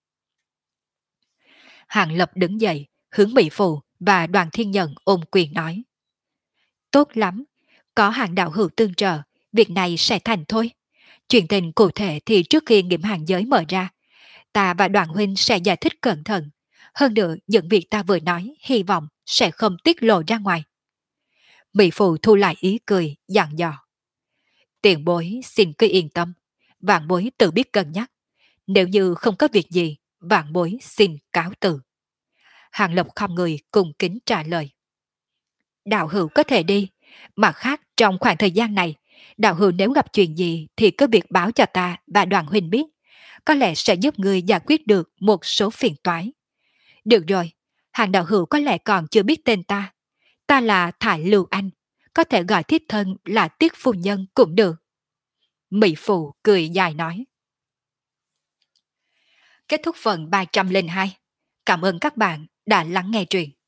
Hàng Lập đứng dậy, hướng Mỹ Phụ và Đoàn Thiên Nhận ôm quyền nói. Tốt lắm, có hàng đạo hữu tương trợ, việc này sẽ thành thôi. Chuyện tình cụ thể thì trước khi nghiệm hàng giới mở ra, ta và Đoàn huynh sẽ giải thích cẩn thận. Hơn nữa, những việc ta vừa nói, hy vọng sẽ không tiết lộ ra ngoài. Mỹ Phụ thu lại ý cười, dặn dò. Tiền bối xin cứ yên tâm, vạn bối tự biết cân nhắc. Nếu như không có việc gì, vạn bối xin cáo từ. Hàng Lập không người cùng kính trả lời. Đạo hữu có thể đi, mặt khác trong khoảng thời gian này, đạo hữu nếu gặp chuyện gì thì cứ việc báo cho ta và Đoàn huynh biết, có lẽ sẽ giúp người giải quyết được một số phiền toái. Được rồi, hàng đạo hữu có lẽ còn chưa biết tên ta. Ta là Thải Lưu Anh, có thể gọi thiết thân là Tiết Phu Nhân cũng được. Mỹ Phụ cười dài nói. Kết thúc phần 302. Cảm ơn các bạn đã lắng nghe truyện.